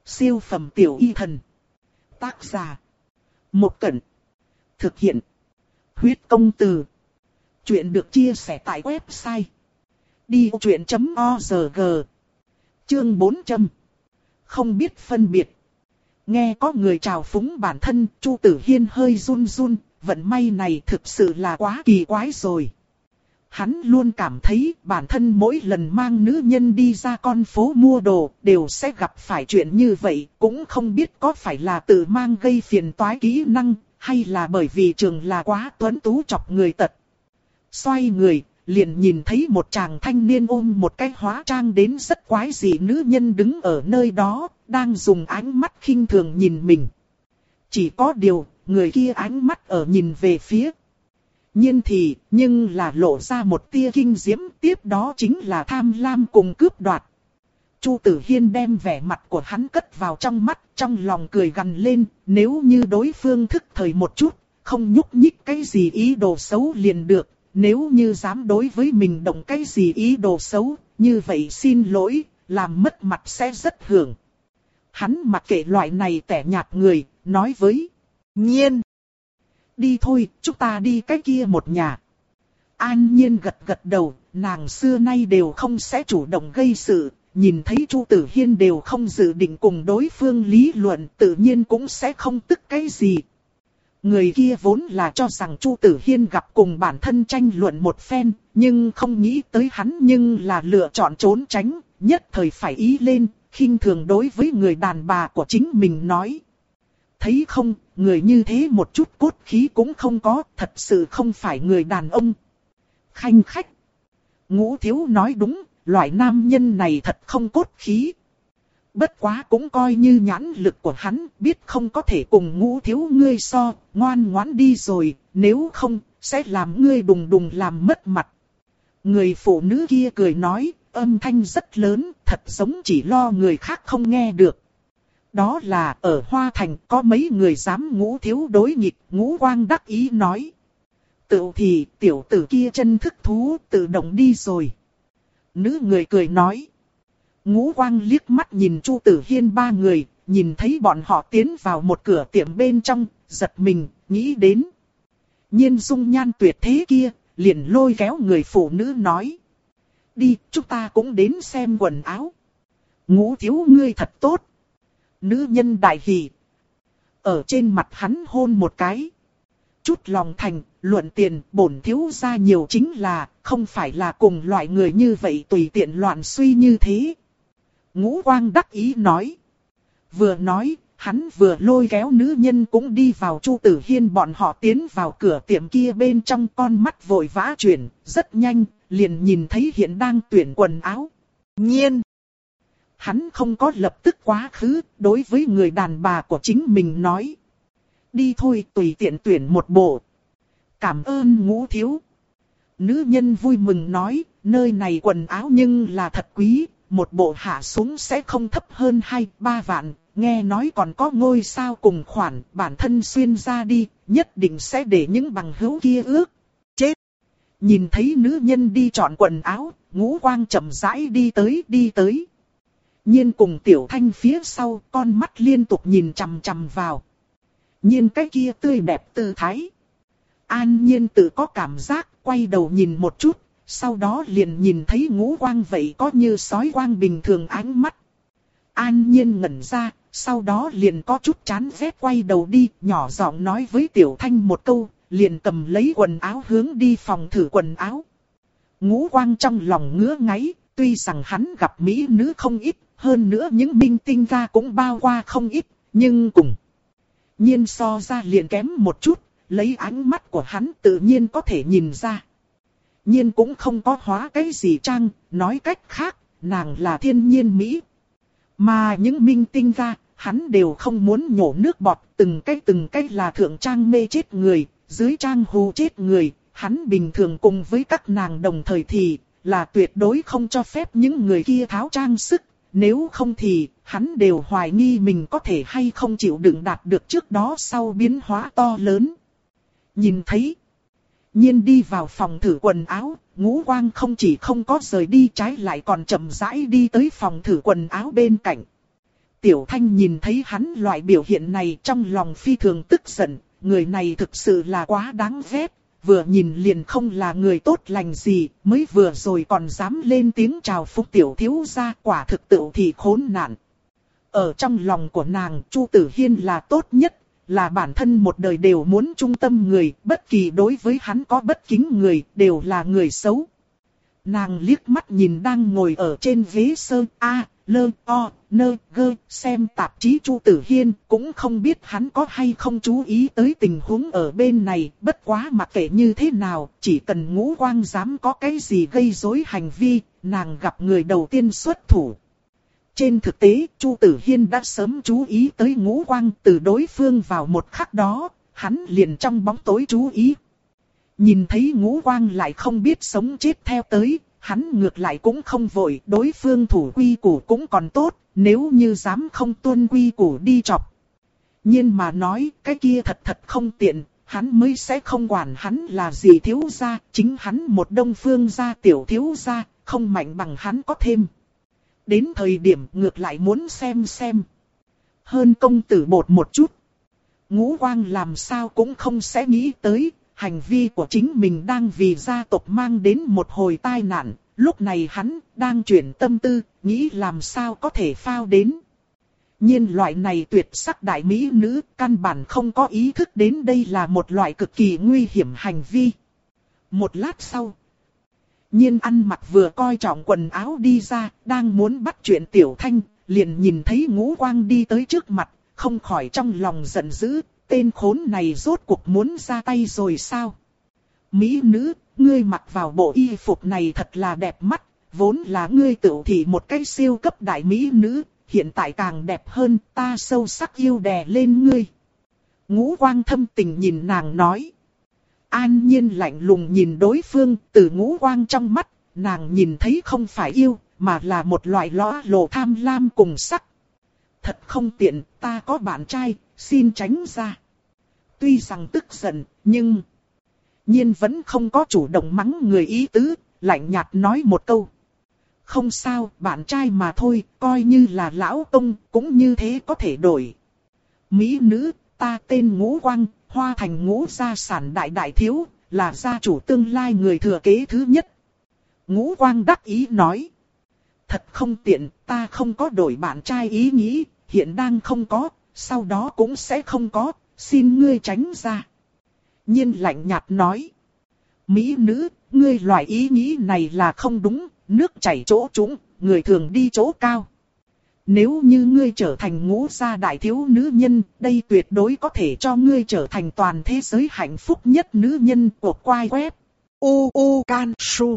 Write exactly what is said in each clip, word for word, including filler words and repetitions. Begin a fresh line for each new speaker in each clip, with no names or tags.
Siêu phẩm tiểu y thần. Tác giả. Một Cẩn. Thực hiện. Huyết công từ. Chuyện được chia sẻ tại website đi vô chuyện chấm org. Chương bốn trăm. Không biết phân biệt. Nghe có người trào phúng bản thân, Chu Tử Hiên hơi run run, vận may này thực sự là quá kỳ quái rồi. Hắn luôn cảm thấy bản thân mỗi lần mang nữ nhân đi ra con phố mua đồ đều sẽ gặp phải chuyện như vậy, cũng không biết có phải là tự mang gây phiền toái kỹ năng, hay là bởi vì trường là quá tuấn tú chọc người tật. Xoay người, liền nhìn thấy một chàng thanh niên ôm một cái hóa trang đến rất quái dị nữ nhân đứng ở nơi đó, đang dùng ánh mắt khinh thường nhìn mình. Chỉ có điều, người kia ánh mắt ở nhìn về phía Nhiên thì, nhưng là lộ ra một tia kinh diễm, tiếp đó chính là tham lam cùng cướp đoạt. Chu Tử Hiên đem vẻ mặt của hắn cất vào trong mắt, trong lòng cười gằn lên, nếu như đối phương thức thời một chút, không nhúc nhích cái gì ý đồ xấu liền được, nếu như dám đối với mình động cái gì ý đồ xấu, như vậy xin lỗi, làm mất mặt sẽ rất hưởng. Hắn mặc kệ loại này tẻ nhạt người, nói với Nhiên. Đi thôi, chúng ta đi cái kia một nhà. An Nhiên gật gật đầu, nàng xưa nay đều không sẽ chủ động gây sự, nhìn thấy Chu Tử Hiên đều không dự định cùng đối phương lý luận, tự nhiên cũng sẽ không tức cái gì. Người kia vốn là cho rằng Chu Tử Hiên gặp cùng bản thân tranh luận một phen, nhưng không nghĩ tới hắn nhưng là lựa chọn trốn tránh, nhất thời phải ý lên, khinh thường đối với người đàn bà của chính mình nói. Thấy không, người như thế một chút cốt khí cũng không có, thật sự không phải người đàn ông. Khanh khách. Ngũ Thiếu nói đúng, loại nam nhân này thật không cốt khí. Bất quá cũng coi như nhãn lực của hắn, biết không có thể cùng Ngũ Thiếu ngươi so, ngoan ngoãn đi rồi, nếu không, sẽ làm ngươi đùng đùng làm mất mặt. Người phụ nữ kia cười nói, âm thanh rất lớn, thật giống chỉ lo người khác không nghe được. Đó là ở Hoa Thành có mấy người dám Ngũ Thiếu đối nghịch, Ngũ Quang đắc ý nói. Tự thì tiểu tử kia chân thức thú tự động đi rồi. Nữ người cười nói. Ngũ Quang liếc mắt nhìn Chu Tử Hiên ba người, nhìn thấy bọn họ tiến vào một cửa tiệm bên trong, giật mình, nghĩ đến. Nhiên dung nhan tuyệt thế kia, liền lôi kéo người phụ nữ nói. Đi, chúng ta cũng đến xem quần áo. Ngũ Thiếu ngươi thật tốt. Nữ nhân đại hỉ. Ở trên mặt hắn hôn một cái. Chút lòng thành, luận tiền, bổn thiếu ra nhiều chính là, không phải là cùng loại người như vậy tùy tiện loạn suy như thế. Ngũ Quang đắc ý nói. Vừa nói, hắn vừa lôi kéo nữ nhân cũng đi vào. Chu Tử Hiên bọn họ tiến vào cửa tiệm kia bên trong, con mắt vội vã chuyển, rất nhanh, liền nhìn thấy hiện đang tuyển quần áo. Nhiên. Hắn không có lập tức quá khứ, đối với người đàn bà của chính mình nói. Đi thôi, tùy tiện tuyển một bộ. Cảm ơn Ngũ Thiếu. Nữ nhân vui mừng nói, nơi này quần áo nhưng là thật quý, một bộ hạ xuống sẽ không thấp hơn hai ba vạn, nghe nói còn có ngôi sao cùng khoản, bản thân xuyên ra đi, nhất định sẽ để những bằng hữu kia ước. Chết! Nhìn thấy nữ nhân đi chọn quần áo, Ngũ Quang chậm rãi đi tới, đi tới. Nhiên cùng Tiểu Thanh phía sau, con mắt liên tục nhìn chằm chằm vào. Nhiên cái kia tươi đẹp tư thái. An Nhiên tự có cảm giác, quay đầu nhìn một chút, sau đó liền nhìn thấy Ngũ Quang vậy có như sói quang bình thường ánh mắt. An Nhiên ngẩn ra, sau đó liền có chút chán ghét quay đầu đi, nhỏ giọng nói với Tiểu Thanh một câu, liền cầm lấy quần áo hướng đi phòng thử quần áo. Ngũ Quang trong lòng ngứa ngáy, tuy rằng hắn gặp mỹ nữ không ít, hơn nữa những minh tinh ra cũng bao qua không ít, nhưng cùng Nhiên so ra liền kém một chút, lấy ánh mắt của hắn tự nhiên có thể nhìn ra. Nhiên cũng không có hóa cái gì trang, nói cách khác, nàng là thiên nhiên mỹ. Mà những minh tinh ra, hắn đều không muốn nhổ nước bọt, từng cái từng cái là thượng trang mê chết người, dưới trang hù chết người, hắn bình thường cùng với các nàng đồng thời thì, là tuyệt đối không cho phép những người kia tháo trang sức. Nếu không thì, hắn đều hoài nghi mình có thể hay không chịu đựng đạt được trước đó sau biến hóa to lớn. Nhìn thấy, Nhiên đi vào phòng thử quần áo, Ngũ Quang không chỉ không có rời đi, trái lại còn chậm rãi đi tới phòng thử quần áo bên cạnh. Tiểu Thanh nhìn thấy hắn loại biểu hiện này trong lòng phi thường tức giận, người này thực sự là quá đáng ghét, vừa nhìn liền không là người tốt lành gì, mới vừa rồi còn dám lên tiếng chào phúc tiểu thiếu gia, quả thực tự thì khốn nạn. Ở trong lòng của nàng, Chu Tử Hiên là tốt nhất, là bản thân một đời đều muốn trung tâm người, bất kỳ đối với hắn có bất kính người, đều là người xấu. Nàng liếc mắt nhìn đang ngồi ở trên ghế sơ A, lơ, o, nơ, gơ, xem tạp chí Chu Tử Hiên, cũng không biết hắn có hay không chú ý tới tình huống ở bên này, bất quá mặc kệ như thế nào, chỉ cần Ngũ Quang dám có cái gì gây rối hành vi, nàng gặp người đầu tiên xuất thủ. Trên thực tế, Chu Tử Hiên đã sớm chú ý tới Ngũ Quang, từ đối phương vào một khắc đó, hắn liền trong bóng tối chú ý. Nhìn thấy Ngũ Quang lại không biết sống chết theo tới, hắn ngược lại cũng không vội, đối phương thủ quy củ cũng còn tốt, nếu như dám không tuân quy củ đi chọc. Nhưng mà nói, cái kia thật thật không tiện, hắn mới sẽ không quản hắn là gì thiếu gia, chính hắn một Đông Phương gia tiểu thiếu gia, không mạnh bằng hắn có thêm. Đến thời điểm ngược lại muốn xem xem. Hơn công tử bột một chút. Ngũ Quang làm sao cũng không sẽ nghĩ tới, hành vi của chính mình đang vì gia tộc mang đến một hồi tai nạn. Lúc này hắn đang chuyển tâm tư, nghĩ làm sao có thể phao đến. Nhưng loại này tuyệt sắc đại mỹ nữ căn bản không có ý thức đến đây là một loại cực kỳ nguy hiểm hành vi. Một lát sau, Nhiên ăn mặc vừa coi trọng quần áo đi ra, đang muốn bắt chuyện Tiểu Thanh, liền nhìn thấy Ngũ Quang đi tới trước mặt, không khỏi trong lòng giận dữ, tên khốn này rốt cuộc muốn ra tay rồi sao? Mỹ nữ, ngươi mặc vào bộ y phục này thật là đẹp mắt, vốn là ngươi tự thị một cái siêu cấp đại mỹ nữ, hiện tại càng đẹp hơn, ta sâu sắc yêu đè lên ngươi. Ngũ Quang thâm tình nhìn nàng nói. An Nhiên lạnh lùng nhìn đối phương, từ Ngũ Quang trong mắt, nàng nhìn thấy không phải yêu, mà là một loại lõa lồ tham lam cùng sắc. Thật không tiện, ta có bạn trai, xin tránh ra. Tuy rằng tức giận, nhưng Nhiên vẫn không có chủ động mắng người ý tứ, lạnh nhạt nói một câu. Không sao, bạn trai mà thôi, coi như là lão công, cũng như thế có thể đổi. Mỹ nữ, ta tên Ngũ Quang, Hoa Thành Ngũ gia sản đại đại thiếu, là gia chủ tương lai người thừa kế thứ nhất. Ngũ Quang đắc ý nói. Thật không tiện, ta không có đổi bạn trai ý nghĩ, hiện đang không có, sau đó cũng sẽ không có, xin ngươi tránh ra. Nhiên lạnh nhạt nói. Mỹ nữ, ngươi loại ý nghĩ này là không đúng, nước chảy chỗ trũng, người thường đi chỗ cao. Nếu như ngươi trở thành Ngũ gia đại thiếu nữ nhân, đây tuyệt đối có thể cho ngươi trở thành toàn thế giới hạnh phúc nhất nữ nhân của quai web. U U Can Su.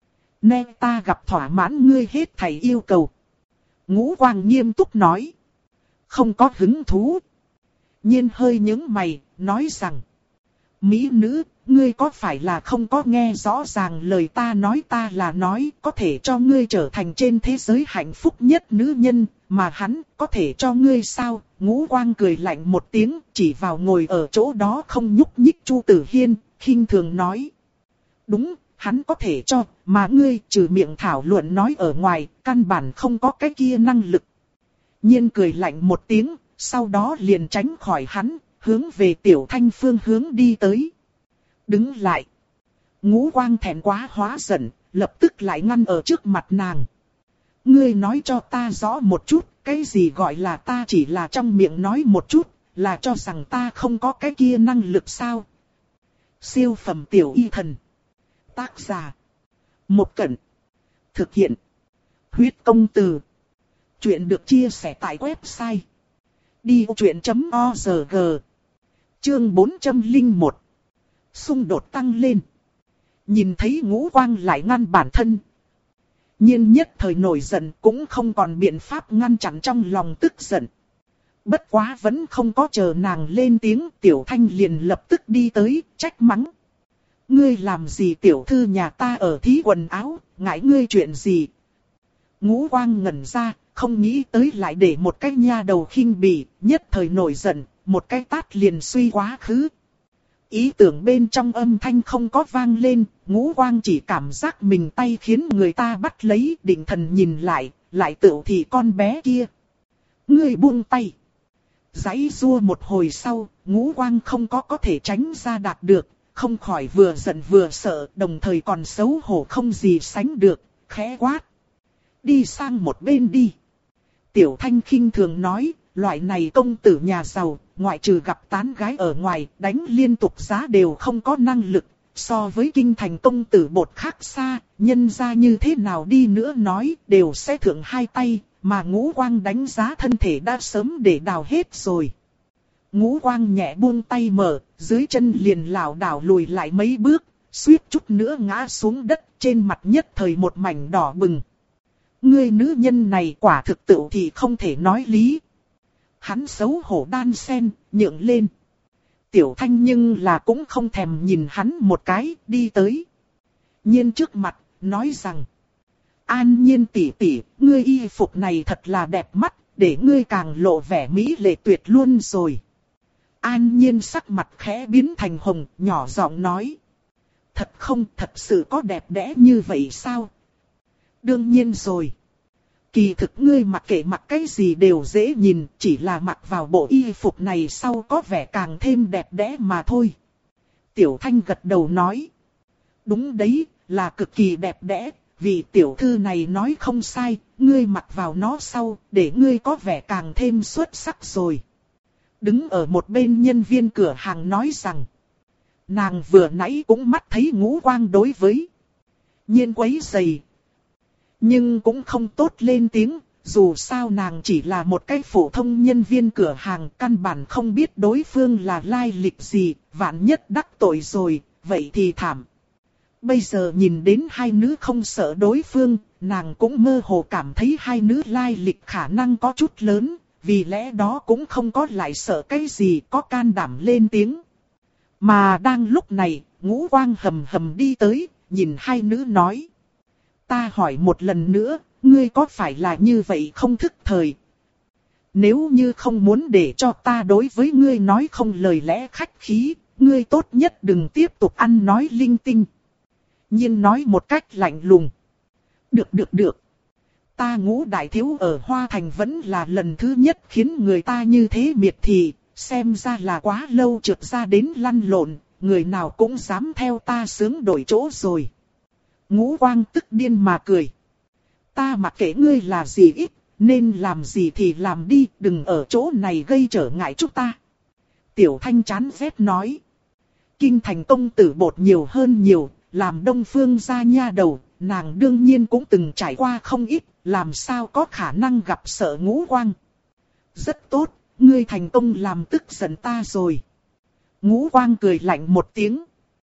Nè ta gặp thỏa mãn ngươi hết thảy yêu cầu. Ngũ Quang nghiêm túc nói. Không có hứng thú. Nhiên hơi nhướng mày, nói rằng. Mỹ nữ, ngươi có phải là không có nghe rõ ràng lời ta nói, ta là nói có thể cho ngươi trở thành trên thế giới hạnh phúc nhất nữ nhân, mà hắn có thể cho ngươi sao? Ngũ Quang cười lạnh một tiếng, chỉ vào ngồi ở chỗ đó không nhúc nhích Chu Tử Hiên, khinh thường nói. Đúng, hắn có thể cho, mà ngươi trừ miệng thảo luận nói ở ngoài, căn bản không có cái kia năng lực. Nhiên cười lạnh một tiếng, sau đó liền tránh khỏi hắn, hướng về Tiểu Thanh phương hướng đi tới. Đứng lại. Ngũ Quang thẹn quá hóa giận, lập tức lại ngăn ở trước mặt nàng. Ngươi nói cho ta rõ một chút, cái gì gọi là ta chỉ là trong miệng nói một chút, là cho rằng ta không có cái kia năng lực sao? Siêu phẩm tiểu y thần. Tác giả. Một Cẩn. Thực hiện. Huyết công từ. Chuyện được chia sẻ tại website. đi vô chuyện chấm org. Chương bốn trăm lẻ một. Xung đột tăng lên. Nhìn thấy Ngũ Quang lại ngăn bản thân. Nhiên nhất thời nổi giận cũng không còn biện pháp ngăn chặn trong lòng tức giận. Bất quá vẫn không có chờ nàng lên tiếng, Tiểu Thanh liền lập tức đi tới, trách mắng. Ngươi làm gì tiểu thư nhà ta ở thí quần áo, ngại ngươi chuyện gì? Ngũ Quang ngẩn ra, không nghĩ tới lại để một cái nha đầu khinh bỉ, nhất thời nổi giận, một cái tát liền suy quá khứ. Ý tưởng bên trong âm thanh không có vang lên, Ngũ Quang chỉ cảm giác mình tay khiến người ta bắt lấy, định thần nhìn lại, lại tự thì con bé kia. ngươi buông tay. Giãy giụa một hồi sau, Ngũ Quang không có có thể tránh ra đạt được, không khỏi vừa giận vừa sợ, đồng thời còn xấu hổ không gì sánh được, khẽ quát. Đi sang một bên đi. Tiểu Thanh khinh thường nói, loại này công tử nhà giàu, ngoại trừ gặp tán gái ở ngoài, đánh liên tục giá đều không có năng lực. So với kinh thành công tử bột khác xa, nhân ra như thế nào đi nữa nói, đều sẽ thượng hai tay, mà Ngũ Quang đánh giá thân thể đã sớm để đào hết rồi. Ngũ Quang nhẹ buông tay mở, dưới chân liền lảo đảo lùi lại mấy bước, suýt chút nữa ngã xuống đất, trên mặt nhất thời một mảnh đỏ bừng. Ngươi nữ nhân này quả thực tự thì không thể nói lý. Hắn xấu hổ đan sen, nhượng lên. Tiểu Thanh nhưng là cũng không thèm nhìn hắn một cái, đi tới. Nhiên trước mặt, nói rằng. An Nhiên tỷ tỷ, ngươi y phục này thật là đẹp mắt, để ngươi càng lộ vẻ mỹ lệ tuyệt luôn rồi. An Nhiên sắc mặt khẽ biến thành hồng, nhỏ giọng nói. Thật không, thật sự có đẹp đẽ như vậy sao? Đương nhiên rồi. Kỳ thực ngươi mặc kệ mặc cái gì đều dễ nhìn, chỉ là mặc vào bộ y phục này sau có vẻ càng thêm đẹp đẽ mà thôi. Tiểu Thanh gật đầu nói. Đúng đấy, là cực kỳ đẹp đẽ, vì tiểu thư này nói không sai, ngươi mặc vào nó sau, để ngươi có vẻ càng thêm xuất sắc rồi. Đứng ở một bên nhân viên cửa hàng nói rằng. Nàng vừa nãy cũng mắt thấy Ngũ Quang đối với Nhiên quấy rầy. Nhưng cũng không tốt lên tiếng, dù sao nàng chỉ là một cái phổ thông nhân viên cửa hàng, căn bản không biết đối phương là lai lịch gì, vạn nhất đắc tội rồi, vậy thì thảm. Bây giờ nhìn đến hai nữ không sợ đối phương, nàng cũng mơ hồ cảm thấy hai nữ lai lịch khả năng có chút lớn, vì lẽ đó cũng không có lại sợ cái gì, có can đảm lên tiếng. Mà đang lúc này, Ngũ Quang hầm hầm đi tới, nhìn hai nữ nói. Ta hỏi một lần nữa, ngươi có phải là như vậy không thức thời? Nếu như không muốn để cho ta đối với ngươi nói không lời lẽ khách khí, ngươi tốt nhất đừng tiếp tục ăn nói linh tinh. Nhiên nói một cách lạnh lùng. Được được được. Ta Ngũ đại thiếu ở Hoa Thành vẫn là lần thứ nhất khiến người ta như thế miệt thị, xem ra là quá lâu trượt ra đến lăn lộn, người nào cũng dám theo ta sướng đổi chỗ rồi. Ngũ Quang tức điên mà cười. Ta mặc kệ ngươi là gì ít, nên làm gì thì làm đi, đừng ở chỗ này gây trở ngại chúng ta. Tiểu Thanh chán ghét nói. Kinh thành công tử bột nhiều hơn nhiều, làm Đông Phương gia nha đầu, nàng đương nhiên cũng từng trải qua không ít, làm sao có khả năng gặp sợ Ngũ Quang. Rất tốt, ngươi thành công làm tức giận ta rồi. Ngũ Quang cười lạnh một tiếng.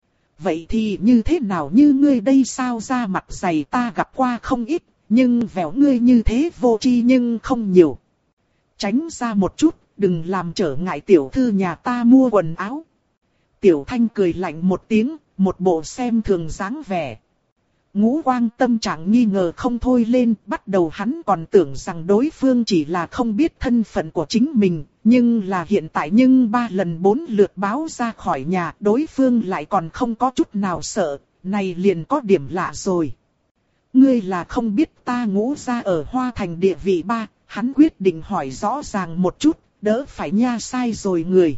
Vậy thì như thế nào như ngươi đây sao ra mặt dày ta gặp qua không ít, nhưng vẻo ngươi như thế vô tri nhưng không nhiều. Tránh ra một chút, đừng làm trở ngại tiểu thư nhà ta mua quần áo. Tiểu Thanh cười lạnh một tiếng, một bộ xem thường dáng vẻ. Ngũ Quang tâm trạng nghi ngờ không thôi lên, bắt đầu hắn còn tưởng rằng đối phương chỉ là không biết thân phận của chính mình, nhưng là hiện tại nhưng ba lần bốn lượt báo ra khỏi nhà, đối phương lại còn không có chút nào sợ, này liền có điểm lạ rồi. Ngươi là không biết ta Ngũ gia ở Hoa Thành địa vị ba, hắn quyết định hỏi rõ ràng một chút, đỡ phải nha sai rồi người.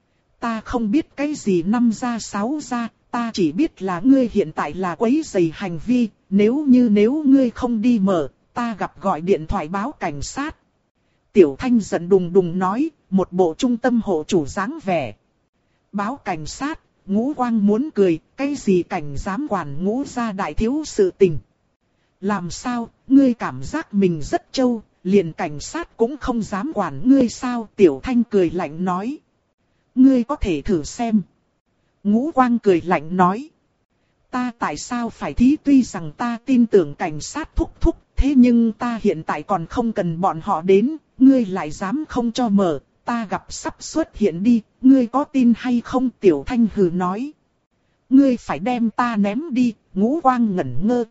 Ta không biết cái gì năm gia sáu gia. Ta chỉ biết là ngươi hiện tại là quấy rầy hành vi, nếu như nếu ngươi không đi mở, ta gặp gọi điện thoại báo cảnh sát. Tiểu Thanh giận đùng đùng nói, một bộ trung tâm hộ chủ dáng vẻ. Báo cảnh sát, Ngũ Quang muốn cười, cái gì cảnh dám quản Ngũ gia đại thiếu sự tình. Làm sao, ngươi cảm giác mình rất trâu, liền cảnh sát cũng không dám quản ngươi sao? Tiểu Thanh cười lạnh nói. Ngươi có thể thử xem. Ngũ Quang cười lạnh nói. Ta tại sao phải thí, tuy rằng ta tin tưởng cảnh sát thúc thúc, thế nhưng ta hiện tại còn không cần bọn họ đến, ngươi lại dám không cho mở, ta gặp sắp xuất hiện đi, ngươi có tin hay không? Tiểu Thanh hừ nói. Ngươi phải đem ta ném đi. Ngũ Quang ngẩn ngơ.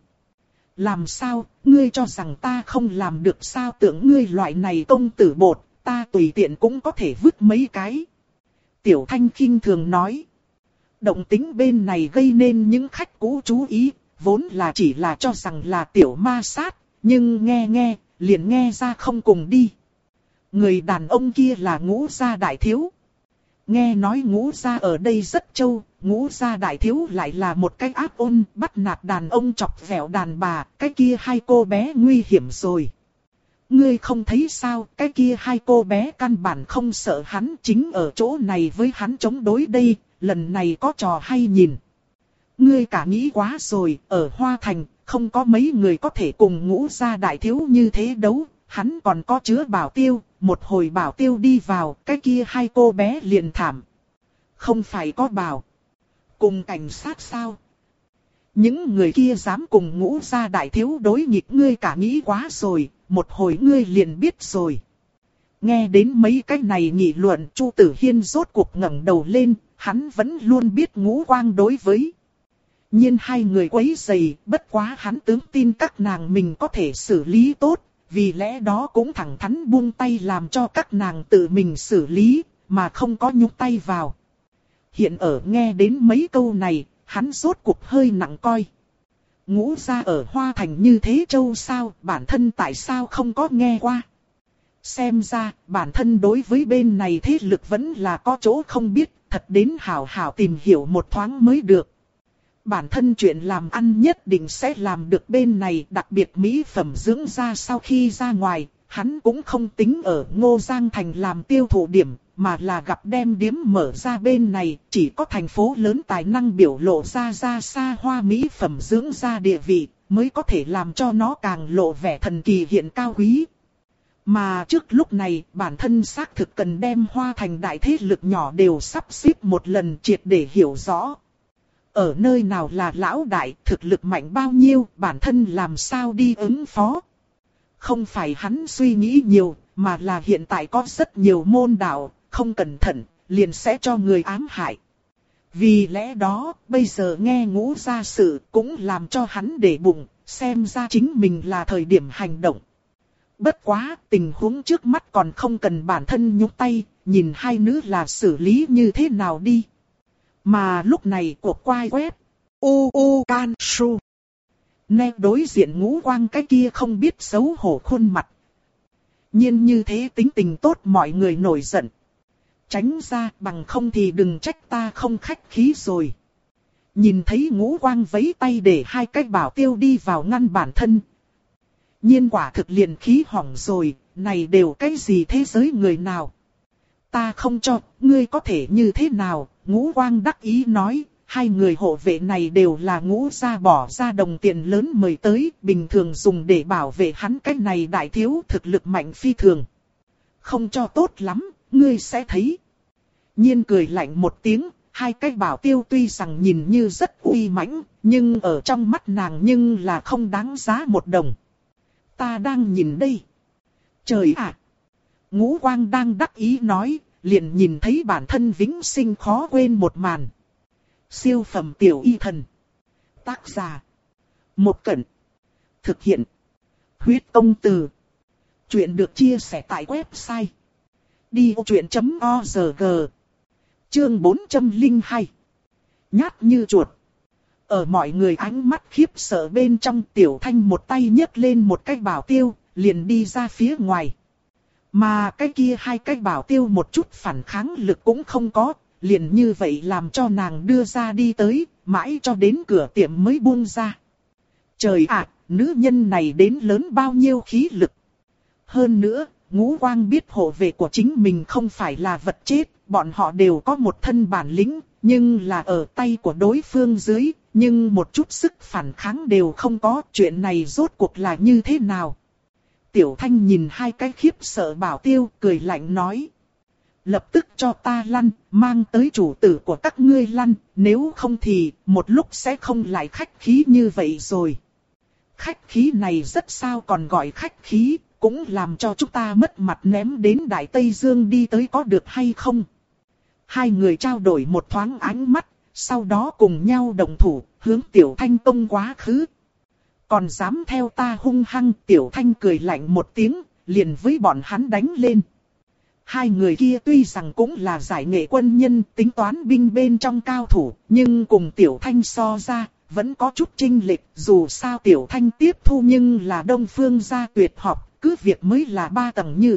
Làm sao, ngươi cho rằng ta không làm được sao? Tưởng ngươi loại này công tử bột, ta tùy tiện cũng có thể vứt mấy cái. Tiểu Thanh khinh thường nói. Động tính bên này gây nên những khách cũ chú ý, vốn là chỉ là cho rằng là tiểu ma sát, nhưng nghe nghe, liền nghe ra không cùng đi. Người đàn ông kia là Ngũ gia đại thiếu. Nghe nói Ngũ gia ở đây rất trâu, Ngũ gia đại thiếu lại là một cái ác ôn, bắt nạt đàn ông chọc vẹo đàn bà, cái kia hai cô bé nguy hiểm rồi. Ngươi không thấy sao, cái kia hai cô bé căn bản không sợ hắn, chính ở chỗ này với hắn chống đối đây, lần này có trò hay nhìn. Ngươi cả nghĩ quá rồi, ở Hoa Thành, không có mấy người có thể cùng Ngũ gia đại thiếu như thế đấu, hắn còn có chứa bảo tiêu, một hồi bảo tiêu đi vào, cái kia hai cô bé liền thảm. Không phải có bảo. Cùng cảnh sát sao? Những người kia dám cùng Ngũ gia đại thiếu đối nghịch, ngươi cả nghĩ quá rồi, một hồi ngươi liền biết rồi. Nghe đến mấy cái này nghị luận, Chu Tử Hiên rốt cuộc ngẩng đầu lên, hắn vẫn luôn biết Ngũ Quang đối với. Nhưng hai người quấy rầy, bất quá hắn tướng tin các nàng mình có thể xử lý tốt, vì lẽ đó cũng thẳng thắn buông tay làm cho các nàng tự mình xử lý, mà không có nhúng tay vào. Hiện ở nghe đến mấy câu này, hắn rốt cuộc hơi nặng coi. Ngũ gia ở Hoa Thành như thế châu sao, bản thân tại sao không có nghe qua. Xem ra, bản thân đối với bên này thế lực vẫn là có chỗ không biết, thật đến hảo hảo tìm hiểu một thoáng mới được. Bản thân chuyện làm ăn nhất định sẽ làm được bên này, đặc biệt mỹ phẩm dưỡng da sau khi ra ngoài, hắn cũng không tính ở Ngô Giang Thành làm tiêu thụ điểm, mà là gặp đem điếm mở ra bên này, chỉ có thành phố lớn tài năng biểu lộ ra ra xa hoa mỹ phẩm dưỡng da địa vị, mới có thể làm cho nó càng lộ vẻ thần kỳ hiện cao quý. Mà trước lúc này, bản thân xác thực cần đem Hoa Thành đại thế lực nhỏ đều sắp xếp một lần triệt để hiểu rõ. Ở nơi nào là lão đại, thực lực mạnh bao nhiêu, bản thân làm sao đi ứng phó. Không phải hắn suy nghĩ nhiều, mà là hiện tại có rất nhiều môn đạo, không cẩn thận, liền sẽ cho người ám hại. Vì lẽ đó, bây giờ nghe Ngũ gia sự cũng làm cho hắn để bụng, xem ra chính mình là thời điểm hành động. Bất quá, tình huống trước mắt còn không cần bản thân nhúc tay, nhìn hai nữ là xử lý như thế nào đi. Mà lúc này cuộc quay web, u u can su. Nè đối diện Ngũ Quang cái kia không biết xấu hổ khuôn mặt. nhiên như thế tính tình tốt mọi người nổi giận. Tránh ra, bằng không thì đừng trách ta không khách khí rồi. Nhìn thấy Ngũ Quang vẫy tay để hai cái bảo tiêu đi vào ngăn bản thân. Nhiên quả thực liền khí hỏng rồi, này đều cái gì thế giới người nào. Ta không cho, ngươi có thể như thế nào, Ngũ Quang đắc ý nói. Hai người hộ vệ này đều là Ngũ gia bỏ ra đồng tiền lớn mời tới, bình thường dùng để bảo vệ hắn, cái này đại thiếu thực lực mạnh phi thường. Không cho tốt lắm, ngươi sẽ thấy. Nhiên cười lạnh một tiếng, hai cái bảo tiêu tuy rằng nhìn như rất uy mãnh, nhưng ở trong mắt nàng nhưng là không đáng giá một đồng. Ta đang nhìn đây. Trời ạ! Ngũ Quang đang đắc ý nói, liền nhìn thấy bản thân vĩnh sinh khó quên một màn. Siêu phẩm tiểu y thần. Tác giả. Một Cẩn. Thực hiện. Huyết Công Từ. Chuyện được chia sẻ tại website. đi ô chuyện chấm org. Chương bốn trăm lẻ hai. Nhát như chuột. Ở mọi người ánh mắt khiếp sợ bên trong, Tiểu Thanh một tay nhấc lên một cái bảo tiêu, liền đi ra phía ngoài. Mà cái kia hai cái bảo tiêu một chút phản kháng lực cũng không có. Liền như vậy làm cho nàng đưa ra đi tới, mãi cho đến cửa tiệm mới buông ra. Trời ạ, nữ nhân này đến lớn bao nhiêu khí lực. Hơn nữa, Ngũ Quang biết hộ vệ của chính mình không phải là vật chết, bọn họ đều có một thân bản lĩnh, nhưng là ở tay của đối phương dưới, nhưng một chút sức phản kháng đều không có, chuyện này rốt cuộc là như thế nào. Tiểu Thanh nhìn hai cái khiếp sợ bảo tiêu, cười lạnh nói. Lập tức cho ta lăn, mang tới chủ tử của các ngươi lăn, nếu không thì một lúc sẽ không lại khách khí như vậy rồi. Khách khí này rất sao còn gọi khách khí, cũng làm cho chúng ta mất mặt ném đến Đại Tây Dương đi tới có được hay không. Hai người trao đổi một thoáng ánh mắt, sau đó cùng nhau đồng thủ, hướng Tiểu Thanh tông quá khứ. Còn dám theo ta hung hăng, Tiểu Thanh cười lạnh một tiếng, liền với bọn hắn đánh lên. Hai người kia tuy rằng cũng là giải nghệ quân nhân, tính toán binh bên trong cao thủ, nhưng cùng Tiểu Thanh so ra, vẫn có chút chênh lệch. Dù sao Tiểu Thanh tiếp thu nhưng là Đông Phương gia tuyệt học, cứ việc mới là ba tầng như vậy,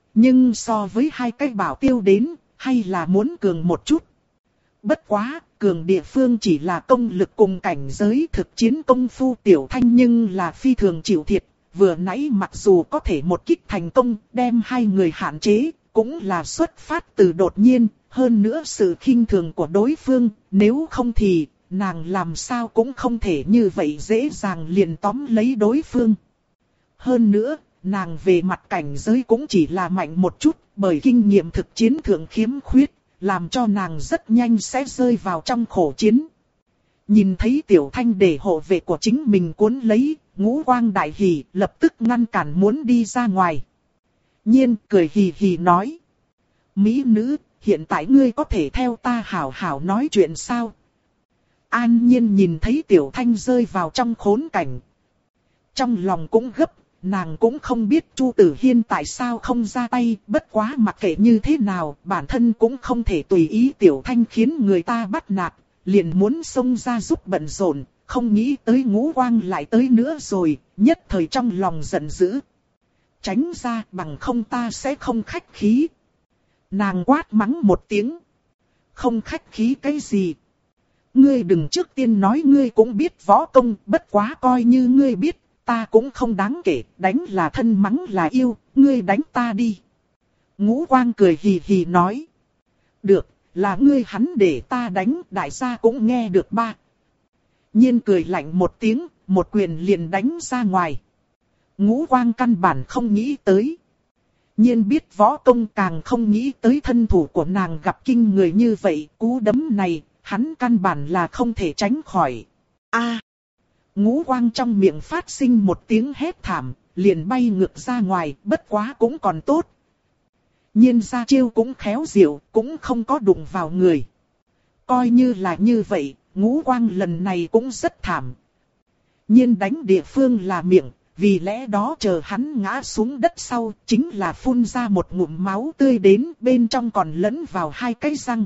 nhưng so với hai cái bảo tiêu đến, hay là muốn cường một chút. Bất quá, cường địa phương chỉ là công lực cùng cảnh giới thực chiến công phu Tiểu Thanh nhưng là phi thường chịu thiệt. Vừa nãy mặc dù có thể một kích thành công đem hai người hạn chế, cũng là xuất phát từ đột nhiên, hơn nữa sự khinh thường của đối phương, nếu không thì nàng làm sao cũng không thể như vậy dễ dàng liền tóm lấy đối phương. Hơn nữa, nàng về mặt cảnh giới cũng chỉ là mạnh một chút, bởi kinh nghiệm thực chiến thượng khiếm khuyết, làm cho nàng rất nhanh sẽ rơi vào trong khổ chiến. Nhìn thấy Tiểu Thanh để hộ vệ của chính mình cuốn lấy, Ngũ Quang đại hỉ, lập tức ngăn cản muốn đi ra ngoài. Nhiên cười hì hì nói: Mỹ nữ, hiện tại ngươi có thể theo ta hảo hảo nói chuyện sao? An Nhiên nhìn thấy Tiểu Thanh rơi vào trong khốn cảnh. Trong lòng cũng gấp, nàng cũng không biết Chu Tử Hiên tại sao không ra tay, bất quá mặc kệ như thế nào, bản thân cũng không thể tùy ý Tiểu Thanh khiến người ta bắt nạt, liền muốn xông ra giúp bận rộn, không nghĩ tới Ngũ Quang lại tới nữa rồi, nhất thời trong lòng giận dữ. Tránh ra, bằng không ta sẽ không khách khí. Nàng quát mắng một tiếng. Không khách khí cái gì? Ngươi đừng trước tiên nói ngươi cũng biết võ công, bất quá coi như ngươi biết, ta cũng không đáng kể, đánh là thân mắng là yêu, ngươi đánh ta đi. Ngũ Quang cười hì hì nói. Được, là ngươi hắn để ta đánh, đại gia cũng nghe được ba. Nhiên cười lạnh một tiếng, một quyền liền đánh ra ngoài. Ngũ Quang căn bản không nghĩ tới. Nhiên biết võ công càng không nghĩ tới thân thủ của nàng gặp kinh người như vậy, cú đấm này, hắn căn bản là không thể tránh khỏi. A! Ngũ Quang trong miệng phát sinh một tiếng hét thảm, liền bay ngược ra ngoài, bất quá cũng còn tốt. Nhiên ra chiêu cũng khéo diệu, cũng không có đụng vào người. Coi như là như vậy, Ngũ Quang lần này cũng rất thảm. Nhiên đánh địa phương là miệng, vì lẽ đó chờ hắn ngã xuống đất sau, chính là phun ra một ngụm máu tươi đến, bên trong còn lẫn vào hai cái răng.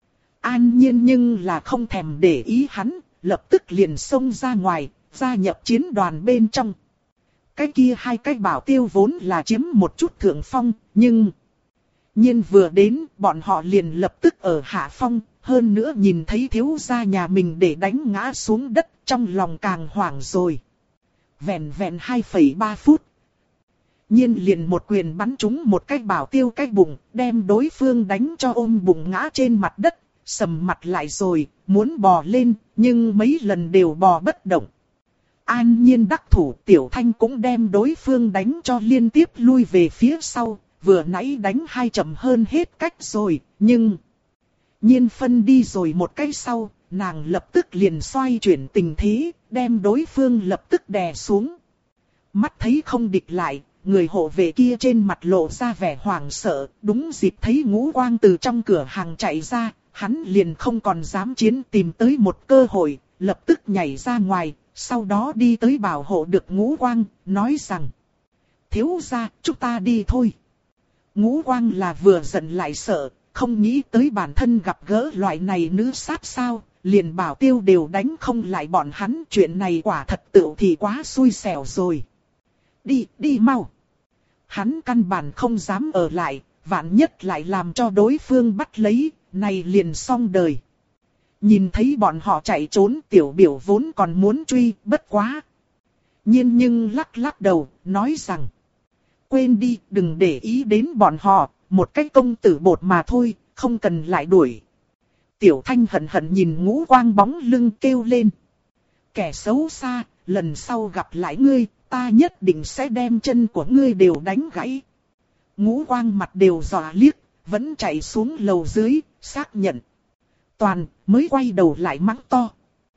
An Nhiên nhưng là không thèm để ý hắn, lập tức liền xông ra ngoài, gia nhập chiến đoàn bên trong. Cái kia hai cái bảo tiêu vốn là chiếm một chút thượng phong, nhưng Nhiên vừa đến, bọn họ liền lập tức ở hạ phong, hơn nữa nhìn thấy thiếu gia nhà mình để đánh ngã xuống đất, trong lòng càng hoảng rồi. Vẹn vẹn hai phẩy ba phút. Nhiên liền một quyền bắn trúng một cái bảo tiêu cái bụng, đem đối phương đánh cho ôm bụng ngã trên mặt đất, sầm mặt lại rồi, muốn bò lên, nhưng mấy lần đều bò bất động. An Nhiên đắc thủ, Tiểu Thanh cũng đem đối phương đánh cho liên tiếp lui về phía sau, vừa nãy đánh hai chậm hơn hết cách rồi, nhưng Nhiên phân đi rồi một cái sau, nàng lập tức liền xoay chuyển tình thế, đem đối phương lập tức đè xuống. Mắt thấy không địch lại, người hộ vệ kia trên mặt lộ ra vẻ hoảng sợ, đúng dịp thấy Ngũ Quang từ trong cửa hàng chạy ra, hắn liền không còn dám chiến, tìm tới một cơ hội, lập tức nhảy ra ngoài, sau đó đi tới bảo hộ được Ngũ Quang, nói rằng: Thiếu gia, chúng ta đi thôi. Ngũ Quang là vừa giận lại sợ, không nghĩ tới bản thân gặp gỡ loại này nữ sát sao, liền bảo tiêu đều đánh không lại bọn hắn, chuyện này quả thật tựu thì quá xui xẻo rồi. Đi, đi mau. Hắn căn bản không dám ở lại, vạn nhất lại làm cho đối phương bắt lấy, này liền xong đời. Nhìn thấy bọn họ chạy trốn, Tiểu Biểu vốn còn muốn truy, bất quá. Nhiên nhưng lắc lắc đầu, nói rằng: Quên đi, đừng để ý đến bọn họ, một cái công tử bột mà thôi, không cần lại đuổi. Tiểu Thanh hận hận nhìn Ngũ Quang bóng lưng kêu lên: Kẻ xấu xa, lần sau gặp lại ngươi, ta nhất định sẽ đem chân của ngươi đều đánh gãy. Ngũ Quang mặt đều dọa liếc, vẫn chạy xuống lầu dưới, xác nhận. Toàn mới quay đầu lại mắng to: